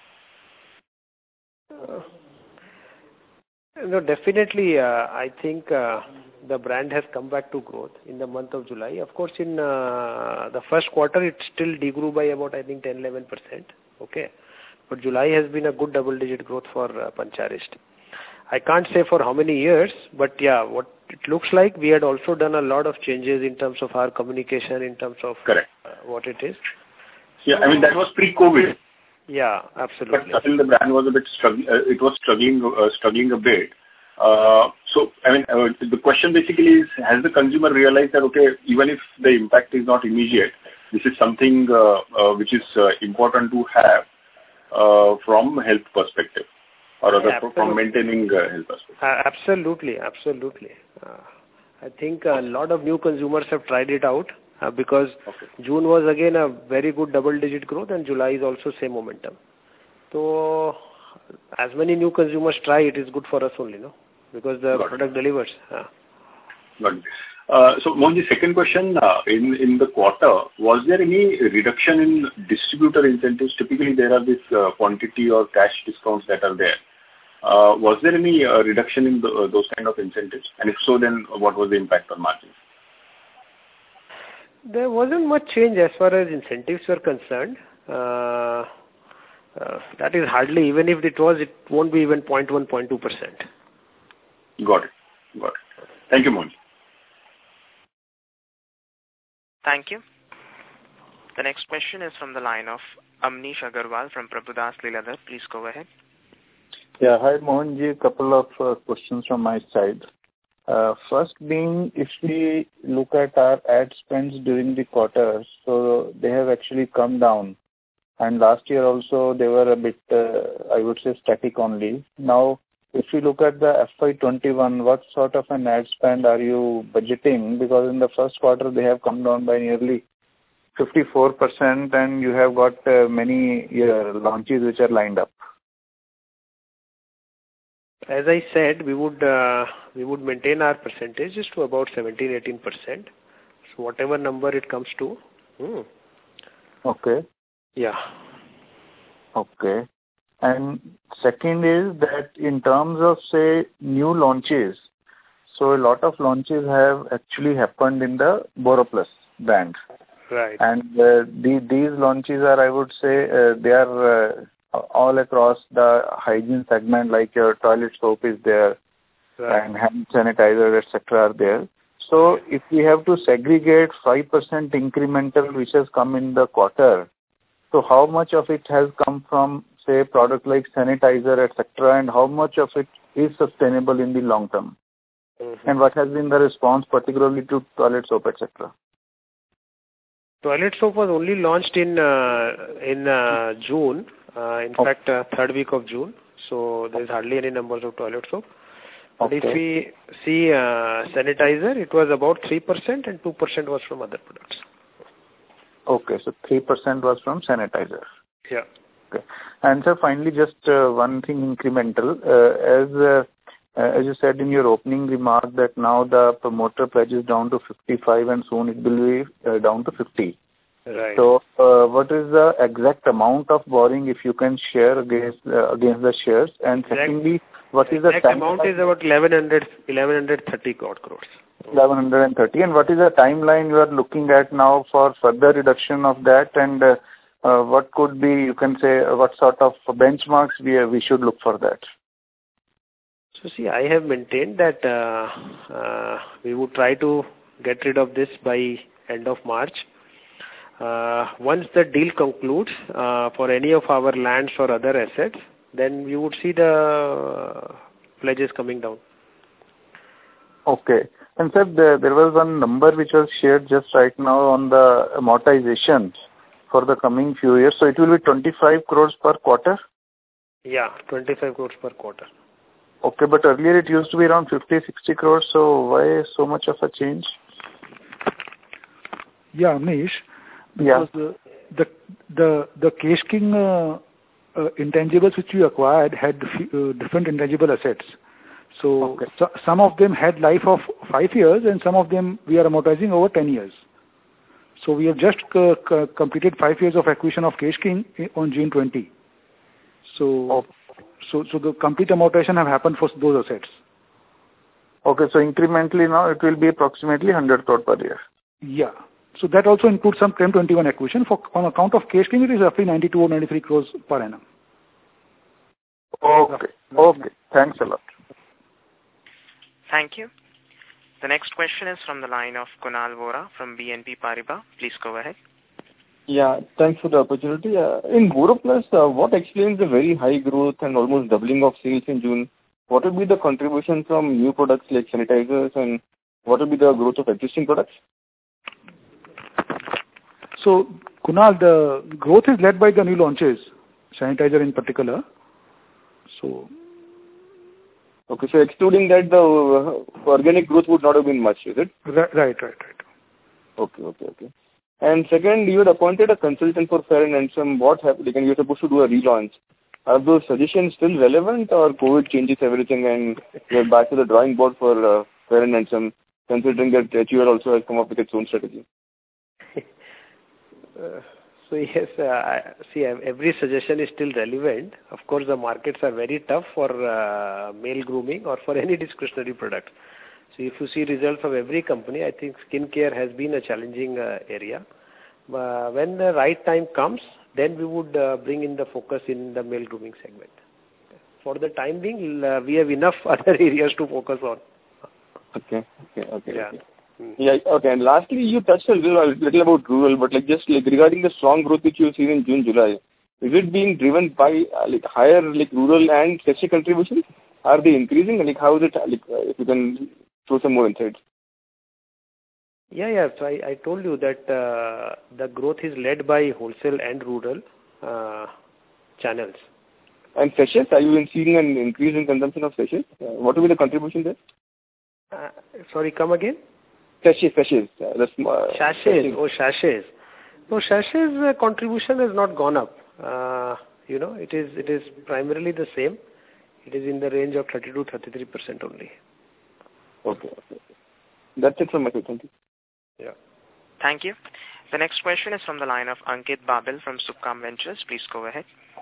Uh, no, definitely. Uh, I think uh, the brand has come back to growth in the month of July. Of course, in uh, the first quarter, it still degrew by about, I think, ten to eleven percent. Okay. But July has been a good double-digit growth for uh, Pancharishta. I can't say for how many years, but yeah, what it looks like, we had also done a lot of changes in terms of our communication, in terms of Correct. Uh, what it is. Yeah, so, I mean, that was pre-COVID. Yeah, absolutely. But still the brand was a bit struggling, uh, it was struggling, uh, struggling a bit. Uh, so, I mean, uh, the question basically is, has the consumer realized that, okay, even if the impact is not immediate, this is something uh, uh, which is uh, important to have uh, from health perspective, or rather yeah, from maintaining uh, health perspective? Uh, absolutely, absolutely. Uh, I think a lot of new consumers have tried it out. Uh, because okay. June was again a very good double-digit growth, and July is also same momentum. So, as many new consumers try, it is good for us only, no? Because the Got product it. delivers. Uh. Got it. Uh, so, Mohanji, second question, uh, in, in the quarter, was there any reduction in distributor incentives? Typically, there are this uh, quantity or cash discounts that are there. Uh, was there any uh, reduction in the, uh, those kind of incentives? And if so, then what was the impact on margins? There wasn't much change as far as incentives were concerned. Uh, uh, that is hardly, even if it was, it won't be even zero point one, zero point two percent. Got it. Got it. Thank you, Mohanji. Thank you. The next question is from the line of Amnish Agarwal from Prabhudas Lilladher. Please go ahead. Yeah, hi, Mohanji. A couple of uh, questions from my side. Uh, first being, if we look at our ad spends during the quarter, so they have actually come down. And last year also they were a bit, uh, I would say, static only. Now, if we look at the F Y twenty-one, what sort of an ad spend are you budgeting? Because in the first quarter they have come down by nearly fifty-four percent, and you have got uh, many uh, launches which are lined up. As I said, we would uh, we would maintain our percentages to about seventeen to eighteen percent. So whatever number it comes to. Hmm. Okay. Yeah. Okay. And second is that in terms of, say, new launches, so a lot of launches have actually happened in the BoroPlus brand. Right. And uh, the, these launches are, I would say, uh, they are... Uh, all across the hygiene segment, like your toilet soap is there, right, and hand sanitizer, et cetera are there. So if we have to segregate five percent incremental which has come in the quarter, so how much of it has come from, say, product like sanitizer, et cetera, and how much of it is sustainable in the long term? Mm-hmm. And what has been the response particularly to toilet soap, et cetera? Toilet soap was only launched in uh, in uh, June. Uh, in oh. fact, uh, third week of June. so there's hardly any numbers of toilet soap. But Okay. if we see uh, sanitizer, it was about three percent and two percent was from other products. Okay, so three percent was from sanitizer. Yeah. Okay. And sir, finally, just uh, one thing incremental. Uh, as uh, uh, as you said in your opening remark that now the promoter pledge is down to fifty-five and soon it will be uh, down to fifty. Right. So, uh, what is the exact amount of borrowing if you can share against uh, against the shares? And Exact, secondly, what is the exact amount is about eleven hundred, eleven thirty crores. eleven thirty. And what is the timeline you are looking at now for further reduction of that? And uh, uh, what could be, you can say, uh, what sort of benchmarks we uh, we should look for that? So see, I have maintained that uh, uh, we would try to get rid of this by end of March. Uh, once the deal concludes uh, for any of our lands or other assets, then we would see the pledges coming down. Okay. And sir, there, there was one number which was shared just right now on the amortization for the coming few years. So it will be twenty-five crores per quarter? Yeah, twenty-five crores per quarter. Okay, but earlier it used to be around fifty, sixty crores. So why so much of a change? Yeah, Amish. Yeah. Because the the the, the Kesh King uh, uh, intangibles which we acquired had uh, different intangible assets. So, Okay. so some of them had life of five years and some of them we are amortizing over ten years. So we have just uh, c- completed five years of acquisition of Kesh King on June twentieth. So, Oh. so so the complete amortization have happened for those assets. Okay, so incrementally now it will be approximately one hundred crore per year. Yeah. So that also includes some Chem twenty-one acquisition. For on account of Kesh King, it is roughly ninety-two or ninety-three crores per annum. Okay. Okay. Thanks a lot. Thank you. The next question is from the line of Kunal Vora from B N P Paribas. Please go ahead. Yeah, thanks for the opportunity. Uh, in BoroPlus, uh, what explains the very high growth and almost doubling of sales in June? What will be the contribution from new products like sanitizers, and what will be the growth of existing products? So, Kunal, the growth is led by the new launches, sanitizer in particular. So, Okay, so excluding that, the uh, organic growth would not have been much, is it? right, right, right, right. Okay, okay, okay. And second, you had appointed a consultant for Fair and Handsome. What happened? And you were supposed to do a relaunch. Are those suggestions still relevant, or COVID changes everything and we are back to the drawing board for uh, Fair and Handsome, considering that H U L also has come up with its own strategy? Uh, so yes, uh, I- see, ev- every suggestion is still relevant. Of course, the markets are very tough for uh, male grooming or for any discretionary product. So if you see results of every company, I think skincare has been a challenging uh, area. Uh, when the right time comes, then we would uh, bring in the focus in the male grooming segment. For the time being, uh, we have enough other areas to focus on. Okay, okay, okay. Yeah. okay. Hmm. Yeah, okay. And lastly, you touched a little, a little about rural, but like just like regarding the strong growth which you've seen in June, July, is it being driven by uh, like higher like rural and sachet contributions? Are they increasing? Like how is it? Like uh, if you can throw some more insights. Yeah, yeah. So I, I told you that uh, the growth is led by wholesale and rural uh, channels. And sachets, are you seeing an increase in consumption of sachets? Uh, what will be the contribution there? Uh, sorry, come again? Sachets, sachets. Uh, the sm- uh, Sachets. Oh, sachets. No, sachets uh, contribution has not gone up. Uh, you know, it is it is primarily the same. It is in the range of thirty to thirty-three percent only. Okay, okay. That's it from my side. Thank you. Yeah. Thank you. The next question is from the line of Ankit Babil from Subcom Ventures. Please go ahead.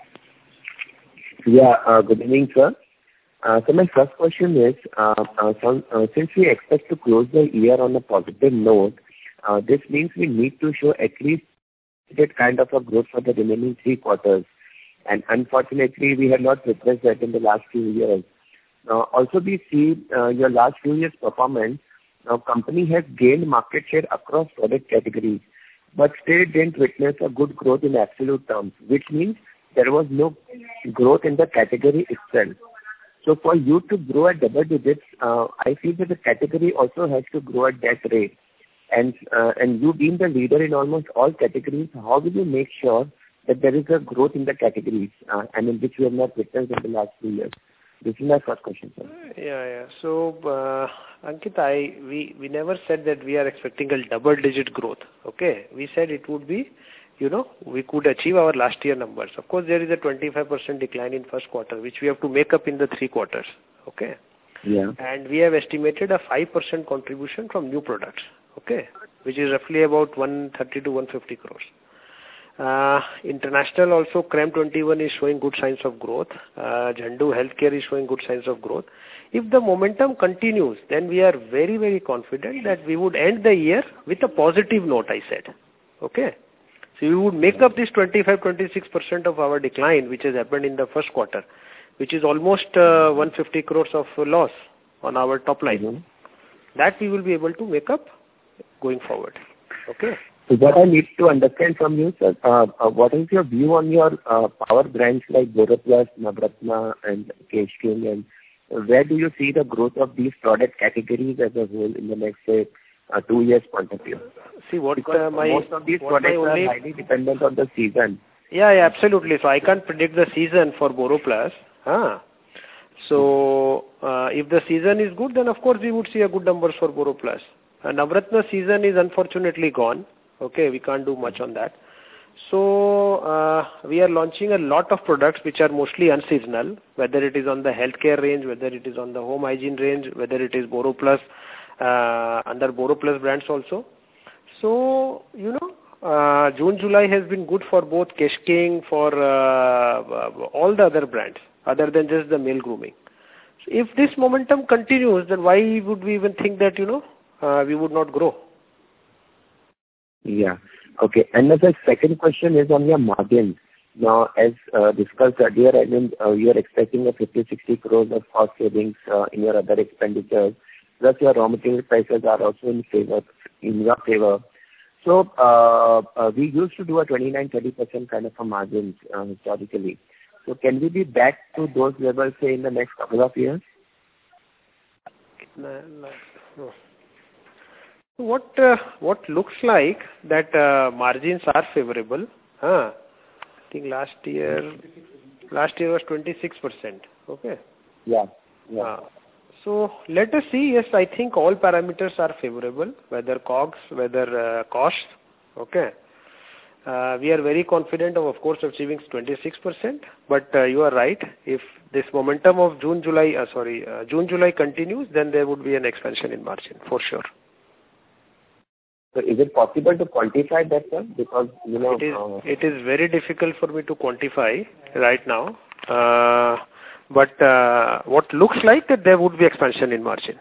Yeah, uh, good evening, sir. Uh, so my first question is, uh, uh, so, uh, since we expect to close the year on a positive note, uh, this means we need to show at least that kind of a growth for the remaining three quarters. And unfortunately, we have not witnessed that in the last few years. Uh, also, we see uh, your last few years' performance. Now, company has gained market share across product categories, but still didn't witness a good growth in absolute terms, which means there was no growth in the category itself. So for you to grow at double digits, uh, I feel that the category also has to grow at that rate. And uh, and you being the leader in almost all categories, how will you make sure that there is a growth in the categories, uh, and in which we have not witnessed in the last few years? This is my first question, sir. Yeah, yeah. So, uh, Ankit, I we, we never said that we are expecting a double-digit growth. Okay, we said it would be, you know, we could achieve our last year numbers. Of course, there is a twenty-five percent decline in first quarter, which we have to make up in the three quarters. Okay. Yeah. And we have estimated a five percent contribution from new products. Okay, which is roughly about one thirty to one fifty crores. Uh, international also, Creme twenty-one is showing good signs of growth. Uh, Zandu Healthcare is showing good signs of growth. If the momentum continues, then we are very, very confident that we would end the year with a positive note, I said. Okay. So we would make up this twenty-five to twenty-six percent of our decline, which has happened in the first quarter, which is almost uh, one hundred fifty crores of loss on our top line. Mm-hmm. That we will be able to make up going forward. Okay. So what I need to understand from you, sir, uh, uh, what is your view on your uh, power brands like BoroPlus, Navratna and Kesh King, and where do you see the growth of these product categories as a whole in the next, say, uh, two years point of view? See, what uh, my... Most of these products only... are highly dependent on the season. Yeah, yeah, absolutely. So I can't predict the season for BoroPlus. Huh? So uh, if the season is good, then of course we would see a good numbers for BoroPlus. Uh, Navratna season is unfortunately gone. Okay, we can't do much on that. So uh, we are launching a lot of products which are mostly unseasonal, whether it is on the healthcare range, whether it is on the home hygiene range, whether it is BoroPlus, uh, under BoroPlus brands also. So, you know, uh, June, July has been good for both Kesh King, for uh, all the other brands, other than just the male grooming. So if this momentum continues, then why would we even think that, you know, uh, we would not grow? Yeah. Okay. And the second question is on your margin. Now, as uh, discussed earlier, I mean, uh, you are expecting a fifty to sixty crores of cost savings uh, in your other expenditures. Plus, your raw material prices are also in favor, in your favor. So, uh, uh, we used to do a twenty-nine to thirty percent kind of a margins uh, historically. So, can we be back to those levels, say, in the next couple of years? No, no, no. What uh, what looks like that uh, margins are favorable. Huh? I think last year last year was twenty-six percent. Okay. Yeah. Yeah. Uh, so let us see. Yes, I think all parameters are favorable, whether COGS, whether uh, costs. Okay. Uh, we are very confident of, of course, achieving twenty-six percent. But uh, you are right. If this momentum of June, July, uh, sorry, uh, June, July continues, then there would be an expansion in margin for sure. So is it possible to quantify that, sir? Because, you know... It is, uh, it is very difficult for me to quantify right now. Uh, but uh, what looks like that there would be expansion in margin.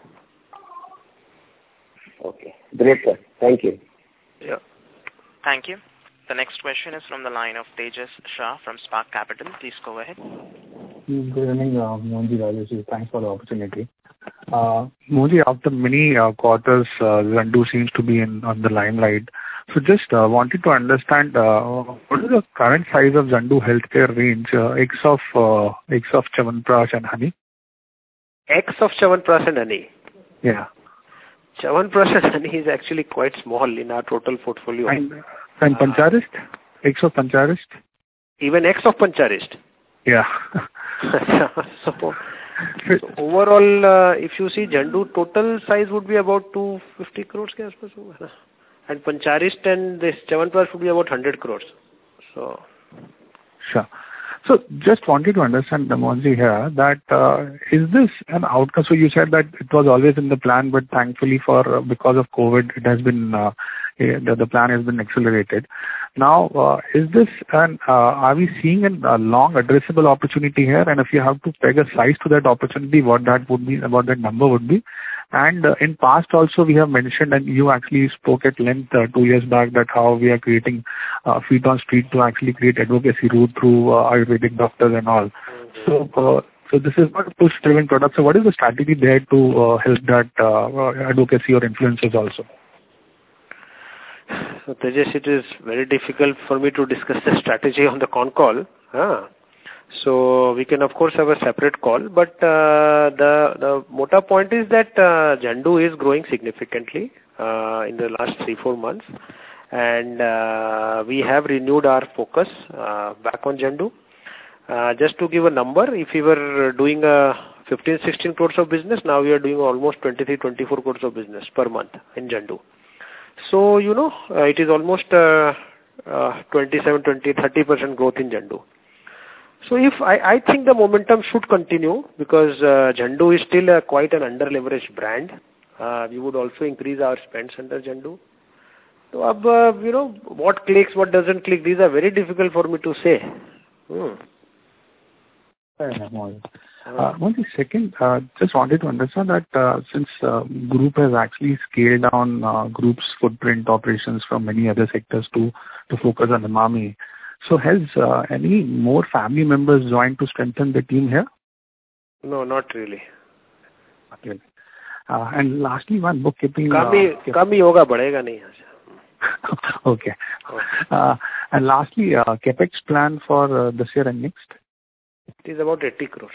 Okay. Great, sir. Thank you. Yeah. Thank you. The next question is from the line of Tejas Shah from Spark Capital. Please go ahead. Good evening, uh, Mohanji, Rajesh. Thanks for the opportunity. Uh, Mohanji, after many uh, quarters, uh, Zandu seems to be in on the limelight. So just uh, wanted to understand uh, what is the current size of Zandu Healthcare range, uh, X of uh, X of Chyawanprash and honey? X of Chyawanprash and honey? Yeah. Chyawanprash and honey is actually quite small in our total portfolio. And, and Pancharist? X of Pancharist? Even X of Pancharist? Yeah. so, so overall, uh, if you see Zandu, total size would be about two hundred fifty crores. And Pancharist and this Chyawanprash would be about one hundred crores. So, sure. So just wanted to understand, Mohanji, here that uh, is this an outcome? So you said that it was always in the plan, but thankfully for uh, because of COVID, it has been uh, the, the plan has been accelerated. Now, uh, is this an uh, are we seeing a, a long addressable opportunity here? And if you have to peg a size to that opportunity, what that would be, what that number would be? And uh, in past also we have mentioned, and you actually spoke at length uh, two years back, that how we are creating uh, feet on street to actually create advocacy route through uh, Ayurvedic doctors and all. So, uh, so this is not a push-driven product. So what is the strategy there to uh, help that uh, advocacy or influences also? So Tejas, it is very difficult for me to discuss the strategy on the con call. Ah. So we can of course have a separate call, but uh, the the mota point is that uh, Zandu is growing significantly uh, in the last three four months, and uh, we have renewed our focus uh, back on Zandu. Uh, just to give a number, if we were doing a fifteen sixteen crores of business, now we are doing almost twenty-three twenty-four crores of business per month in Zandu. So, you know, uh, it is almost uh, uh, twenty-seven, twenty, thirty percent growth in Zandu. So if I, I think the momentum should continue because uh, Zandu is still a, quite an under-leveraged brand. Uh, we would also increase our spends under Zandu. So, uh, you know, what clicks, what doesn't click, these are very difficult for me to say. Hmm. Fair enough, Mohan. Uh, one second, uh, just wanted to understand that uh, since uh, Group has actually scaled down uh, Group's footprint operations from many other sectors to, to focus on Emami. So has uh, any more family members joined to strengthen the team here? No, not really. Okay. Uh, and lastly, one bookkeeping. Kam hi hoga, badhega nahi. Okay. Uh, and lastly, uh, capex plan for uh, this year and next? It is about eighty crores.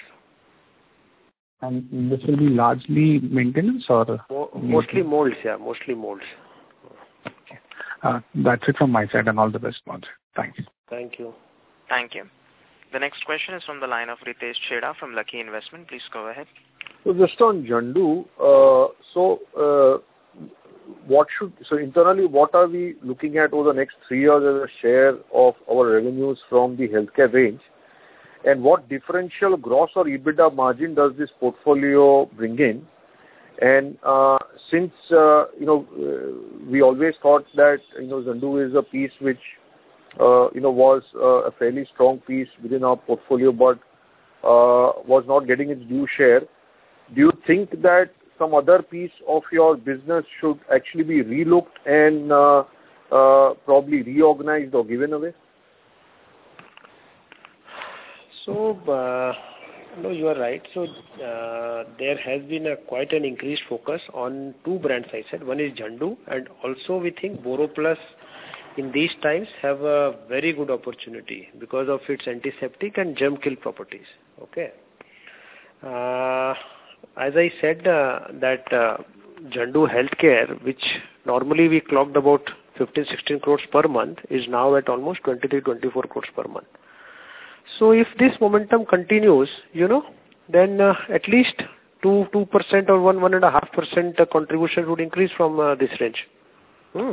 And this will be largely maintenance or? Mo- mostly molds, yeah, mostly molds. Okay. Uh, that's it from my side and all the best, Mohan. Thanks. Thank you. Thank you. The next question is from the line of Ritesh Chheda from Lucky Investment. Please go ahead. So just on Zandu, uh, so uh, what should so internally what are we looking at over the next three years as a share of our revenues from the healthcare range, and what differential gross or EBITDA margin does this portfolio bring in? And uh, since uh, you know uh, we always thought that you know Zandu is a piece which uh, you know was uh, a fairly strong piece within our portfolio, but uh, was not getting its due share. Do you think that some other piece of your business should actually be relooked and uh, uh, probably reorganized or given away? So, uh, no, you are right. So, uh, there has been a quite an increased focus on two brands, I said. One is Zandu, and also we think BoroPlus in these times have a very good opportunity because of its antiseptic and germ kill properties. Okay. Uh, as I said, uh, that uh, Zandu Healthcare, which normally we clocked about fifteen sixteen crores per month, is now at almost twenty-three twenty-four crores per month. So if this momentum continues, you know, then uh, at least two two percent or one one and a half percent contribution would increase from uh, this range. Hmm.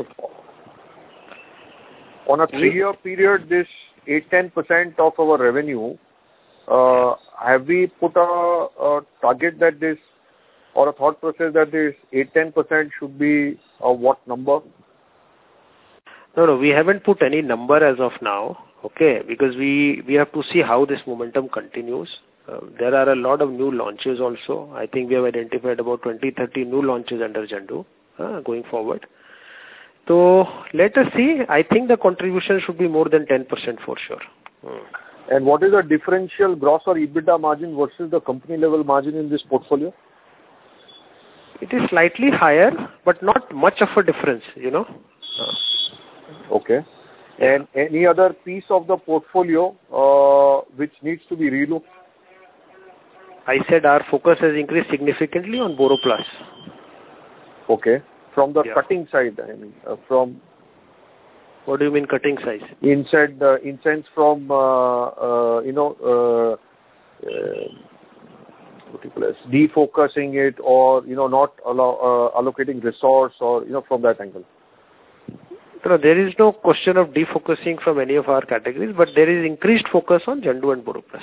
On a three-year period, this eight ten percent of our revenue. Uh, have we put a, a target that this, or a thought process that this eight ten percent should be a what number? No, no, we haven't put any number as of now. Okay, because we, we have to see how this momentum continues. Uh, there are a lot of new launches also. I think we have identified about twenty thirty new launches under Zandu uh, going forward. So let us see. I think the contribution should be more than ten percent for sure. Hmm. And what is the differential gross or EBITDA margin versus the company level margin in this portfolio? It is slightly higher, but not much of a difference, you know. Uh. Okay. And any other piece of the portfolio uh, which needs to be relooked? I said our focus has increased significantly on BoroPlus. Okay. From the yeah. cutting side, I mean, uh, from... What do you mean cutting size? Inside, uh, incense from, uh, uh, you know, uh, uh, what do you call it, defocusing it, or, you know, not allow, uh, allocating resource, or, you know, from that angle. No, there is no question of defocusing from any of our categories, but there is increased focus on Zandu and BoroPlus.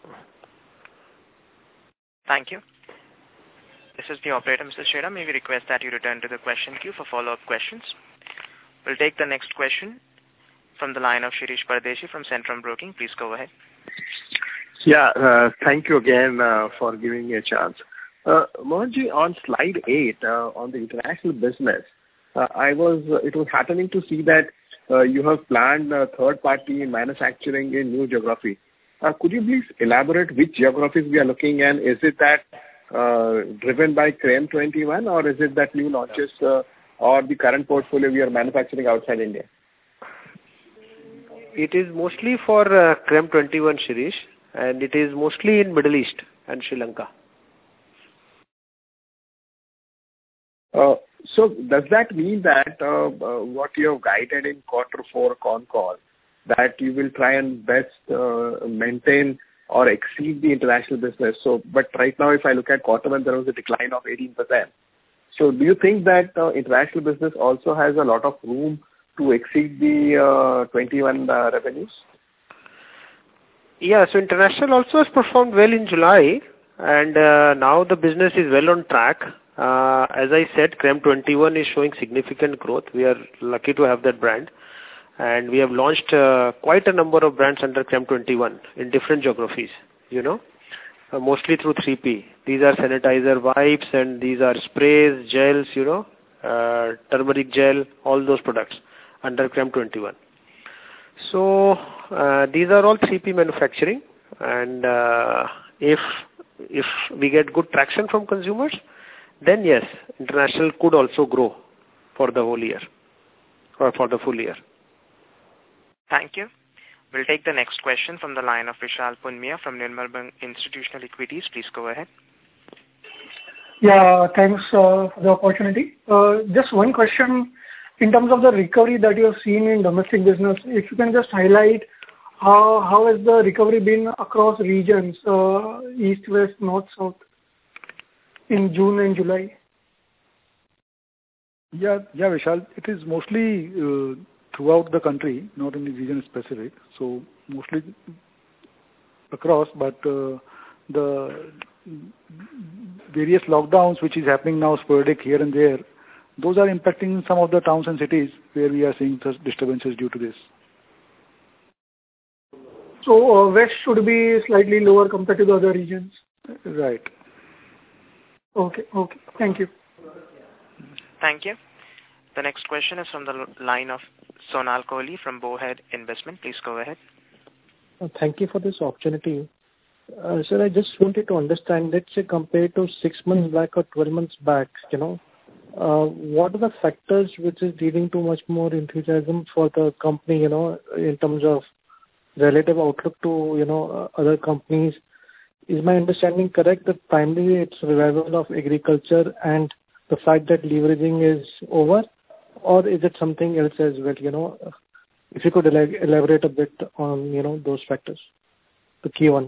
Thank you. This is the operator, Mister Chheda. May we request that you return to the question queue for follow-up questions. We'll take the next question from the line of Shirish Pardeshi from Centrum Broking. Please go ahead. Yeah, uh, thank you again uh, for giving me a chance. Uh, Mohanji, on slide eight, uh, on the international business, uh, I was uh, it was heartening to see that uh, you have planned uh, third-party manufacturing in new geography. Uh, could you please elaborate which geographies we are looking at? Is it that uh, driven by Creme twenty-one, or is it that new launches uh, or the current portfolio we are manufacturing outside India? It is mostly for uh, Creme twenty-one, Shirish, and it is mostly in Middle East and Sri Lanka. Uh, So does that mean that uh, uh, what you have guided in quarter four con call, that you will try and best uh, maintain or exceed the international business? So, but right now, if I look at quarter one, there was a decline of eighteen percent. So do you think that uh, international business also has a lot of room to exceed the uh, twenty-one uh, revenues? Yeah, so international also has performed well in July, and uh, now the business is well on track. Uh, as I said, Creme twenty-one is showing significant growth. We are lucky to have that brand, and we have launched uh, quite a number of brands under Creme twenty-one in different geographies, you know, uh, mostly through three P. These are sanitizer wipes, and these are sprays, gels, you know, uh, turmeric gel, all those products under Creme twenty-one. So uh, these are all three P manufacturing, and uh, if if we get good traction from consumers, then yes, international could also grow for the whole year or for the full year. Thank you. We'll take the next question from the line of Vishal Punmiya from Nirmal Bang Institutional Equities. Please go ahead. Yeah, thanks uh, for the opportunity. Uh, just one question. In terms of the recovery that you have seen in domestic business, if you can just highlight how how has the recovery been across regions, uh, east, west, north, south, in June and July? Yeah, yeah, Vishal. It is mostly uh, throughout the country, not in the region specific. So mostly across, but uh, the various lockdowns which is happening now sporadic here and there, those are impacting some of the towns and cities where we are seeing such disturbances due to this. So uh, west should be slightly lower compared to the other regions. Right. Okay. Okay. Thank you. Thank you. The next question is from the line of Sonal Kohli from Bowhead Investment. Please go ahead. Thank you for this opportunity. Uh, sir, I just wanted to understand, let's say compared to six months back or twelve months back, you know, uh, what are the factors which is leading to much more enthusiasm for the company, you know, in terms of relative outlook to, you know, uh, other companies? Is my understanding correct that primarily it's revival of agriculture and the fact that leveraging is over, or is it something else as well? You know, if you could elaborate a bit on, you know, those factors, the key ones.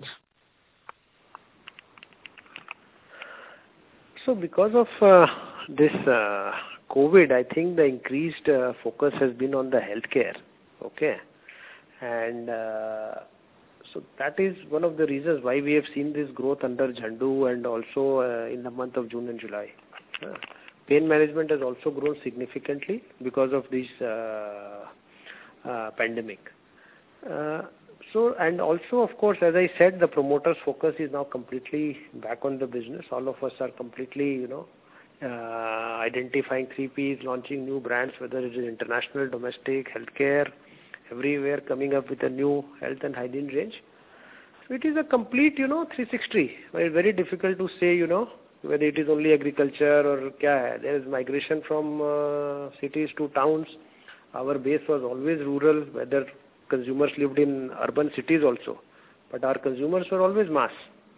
So because of uh, this uh, COVID, I think the increased uh, focus has been on the healthcare. Okay, and uh, so that is one of the reasons why we have seen this growth under Zandu and also uh, in the month of June and July. Uh, pain management has also grown significantly because of this uh, uh, pandemic. Uh, so, and also, of course, as I said, the promoter's focus is now completely back on the business. All of us are completely, you know, uh, identifying three Ps, launching new brands, whether it is international, domestic, healthcare, everywhere coming up with a new health and hygiene range. So it is a complete, you know, three sixty. It's very difficult to say, you know, whether it is only agriculture or kya hai. There is migration from uh, cities to towns. Our base was always rural, whether consumers lived in urban cities also. But our consumers were always mass.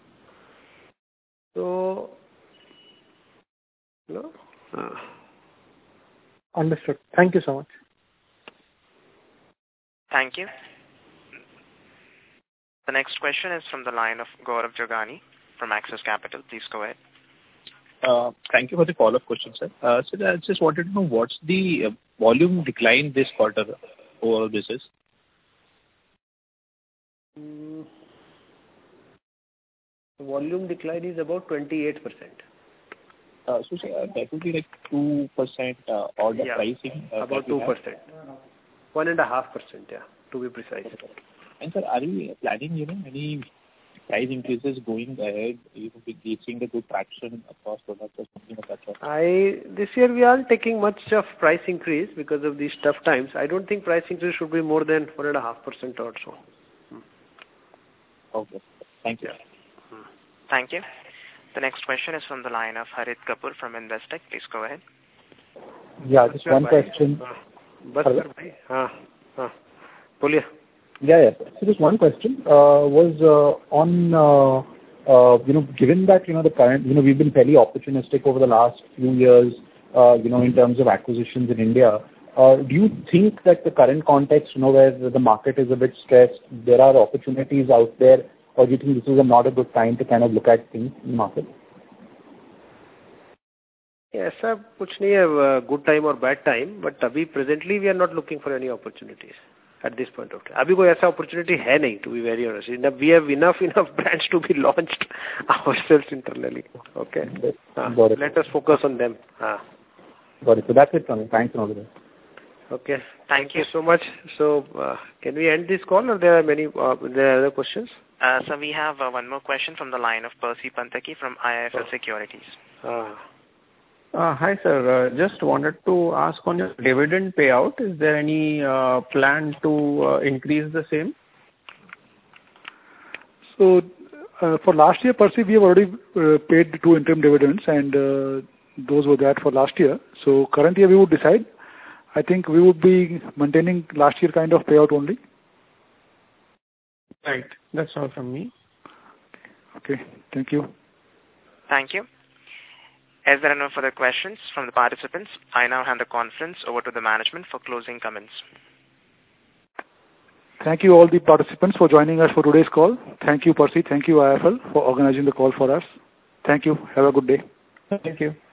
So, you know. Uh. Understood. Thank you so much. Thank you. The next question is from the line of Gaurav Jogani from Axis Capital. Please go ahead. Uh, Thank you for the follow-up question, sir. Uh, so I just wanted to know what's the uh, volume decline this quarter overall basis? Mm, volume decline is about twenty-eight percent. Uh, so sir, that would be like two percent uh, order yeah, pricing? Uh, about two percent. one and a half percent, yeah, to be precise. And sir, are you planning, you know, any price increases going ahead? You will be seeing the good traction across products or something like that? I this year we aren't taking much of price increase because of these tough times. I don't think price increase should be more than one and a half percent or so. Hmm. Okay. Thank you. Hmm. Thank you. The next question is from the line of Harit Kapoor from Investec. Please go ahead. Yeah, just one question. Bas kar bhai. हाँ हाँ बोलिए. Yeah, yeah. So just one question uh, was uh, on uh, uh, you know, given that you know the current, you know, we've been fairly opportunistic over the last few years uh, you know, in terms of acquisitions in India. Uh, do you think that the current context, you know, where the market is a bit stressed, there are opportunities out there, or do you think this is a not a good time to kind of look at things in the market? Yes, sir. कुछ नहीं है good time or bad time, but अभी presently we are not looking for any opportunities at this point of time. अभी कोई ऐसा opportunity है नहीं, to be very honest. We have enough enough brands to be launched ourselves internally. Okay. Uh, let us focus on them. Uh. Got it. So that's it from me. Thanks and all the best. Okay. Thank you so much. So uh, can we end this call, or there are many uh, there are other questions? Uh, so we have uh, one more question from the line of Percy Panthaki from I I F L oh. Securities. Uh. Uh, hi, sir. Uh, just wanted to ask on your dividend payout, is there any uh, plan to uh, increase the same? So, uh, for last year, Percy, we have already uh, paid two interim dividends, and uh, those were that for last year. So, current year we would decide. I think we would be maintaining last year kind of payout only. Right. That's all from me. Okay. Thank you. Thank you. As there are no further questions from the participants, I now hand the conference over to the management for closing comments. Thank you all the participants for joining us for today's call. Thank you, Percy. Thank you, I I F L, for organizing the call for us. Thank you. Have a good day. Thank you.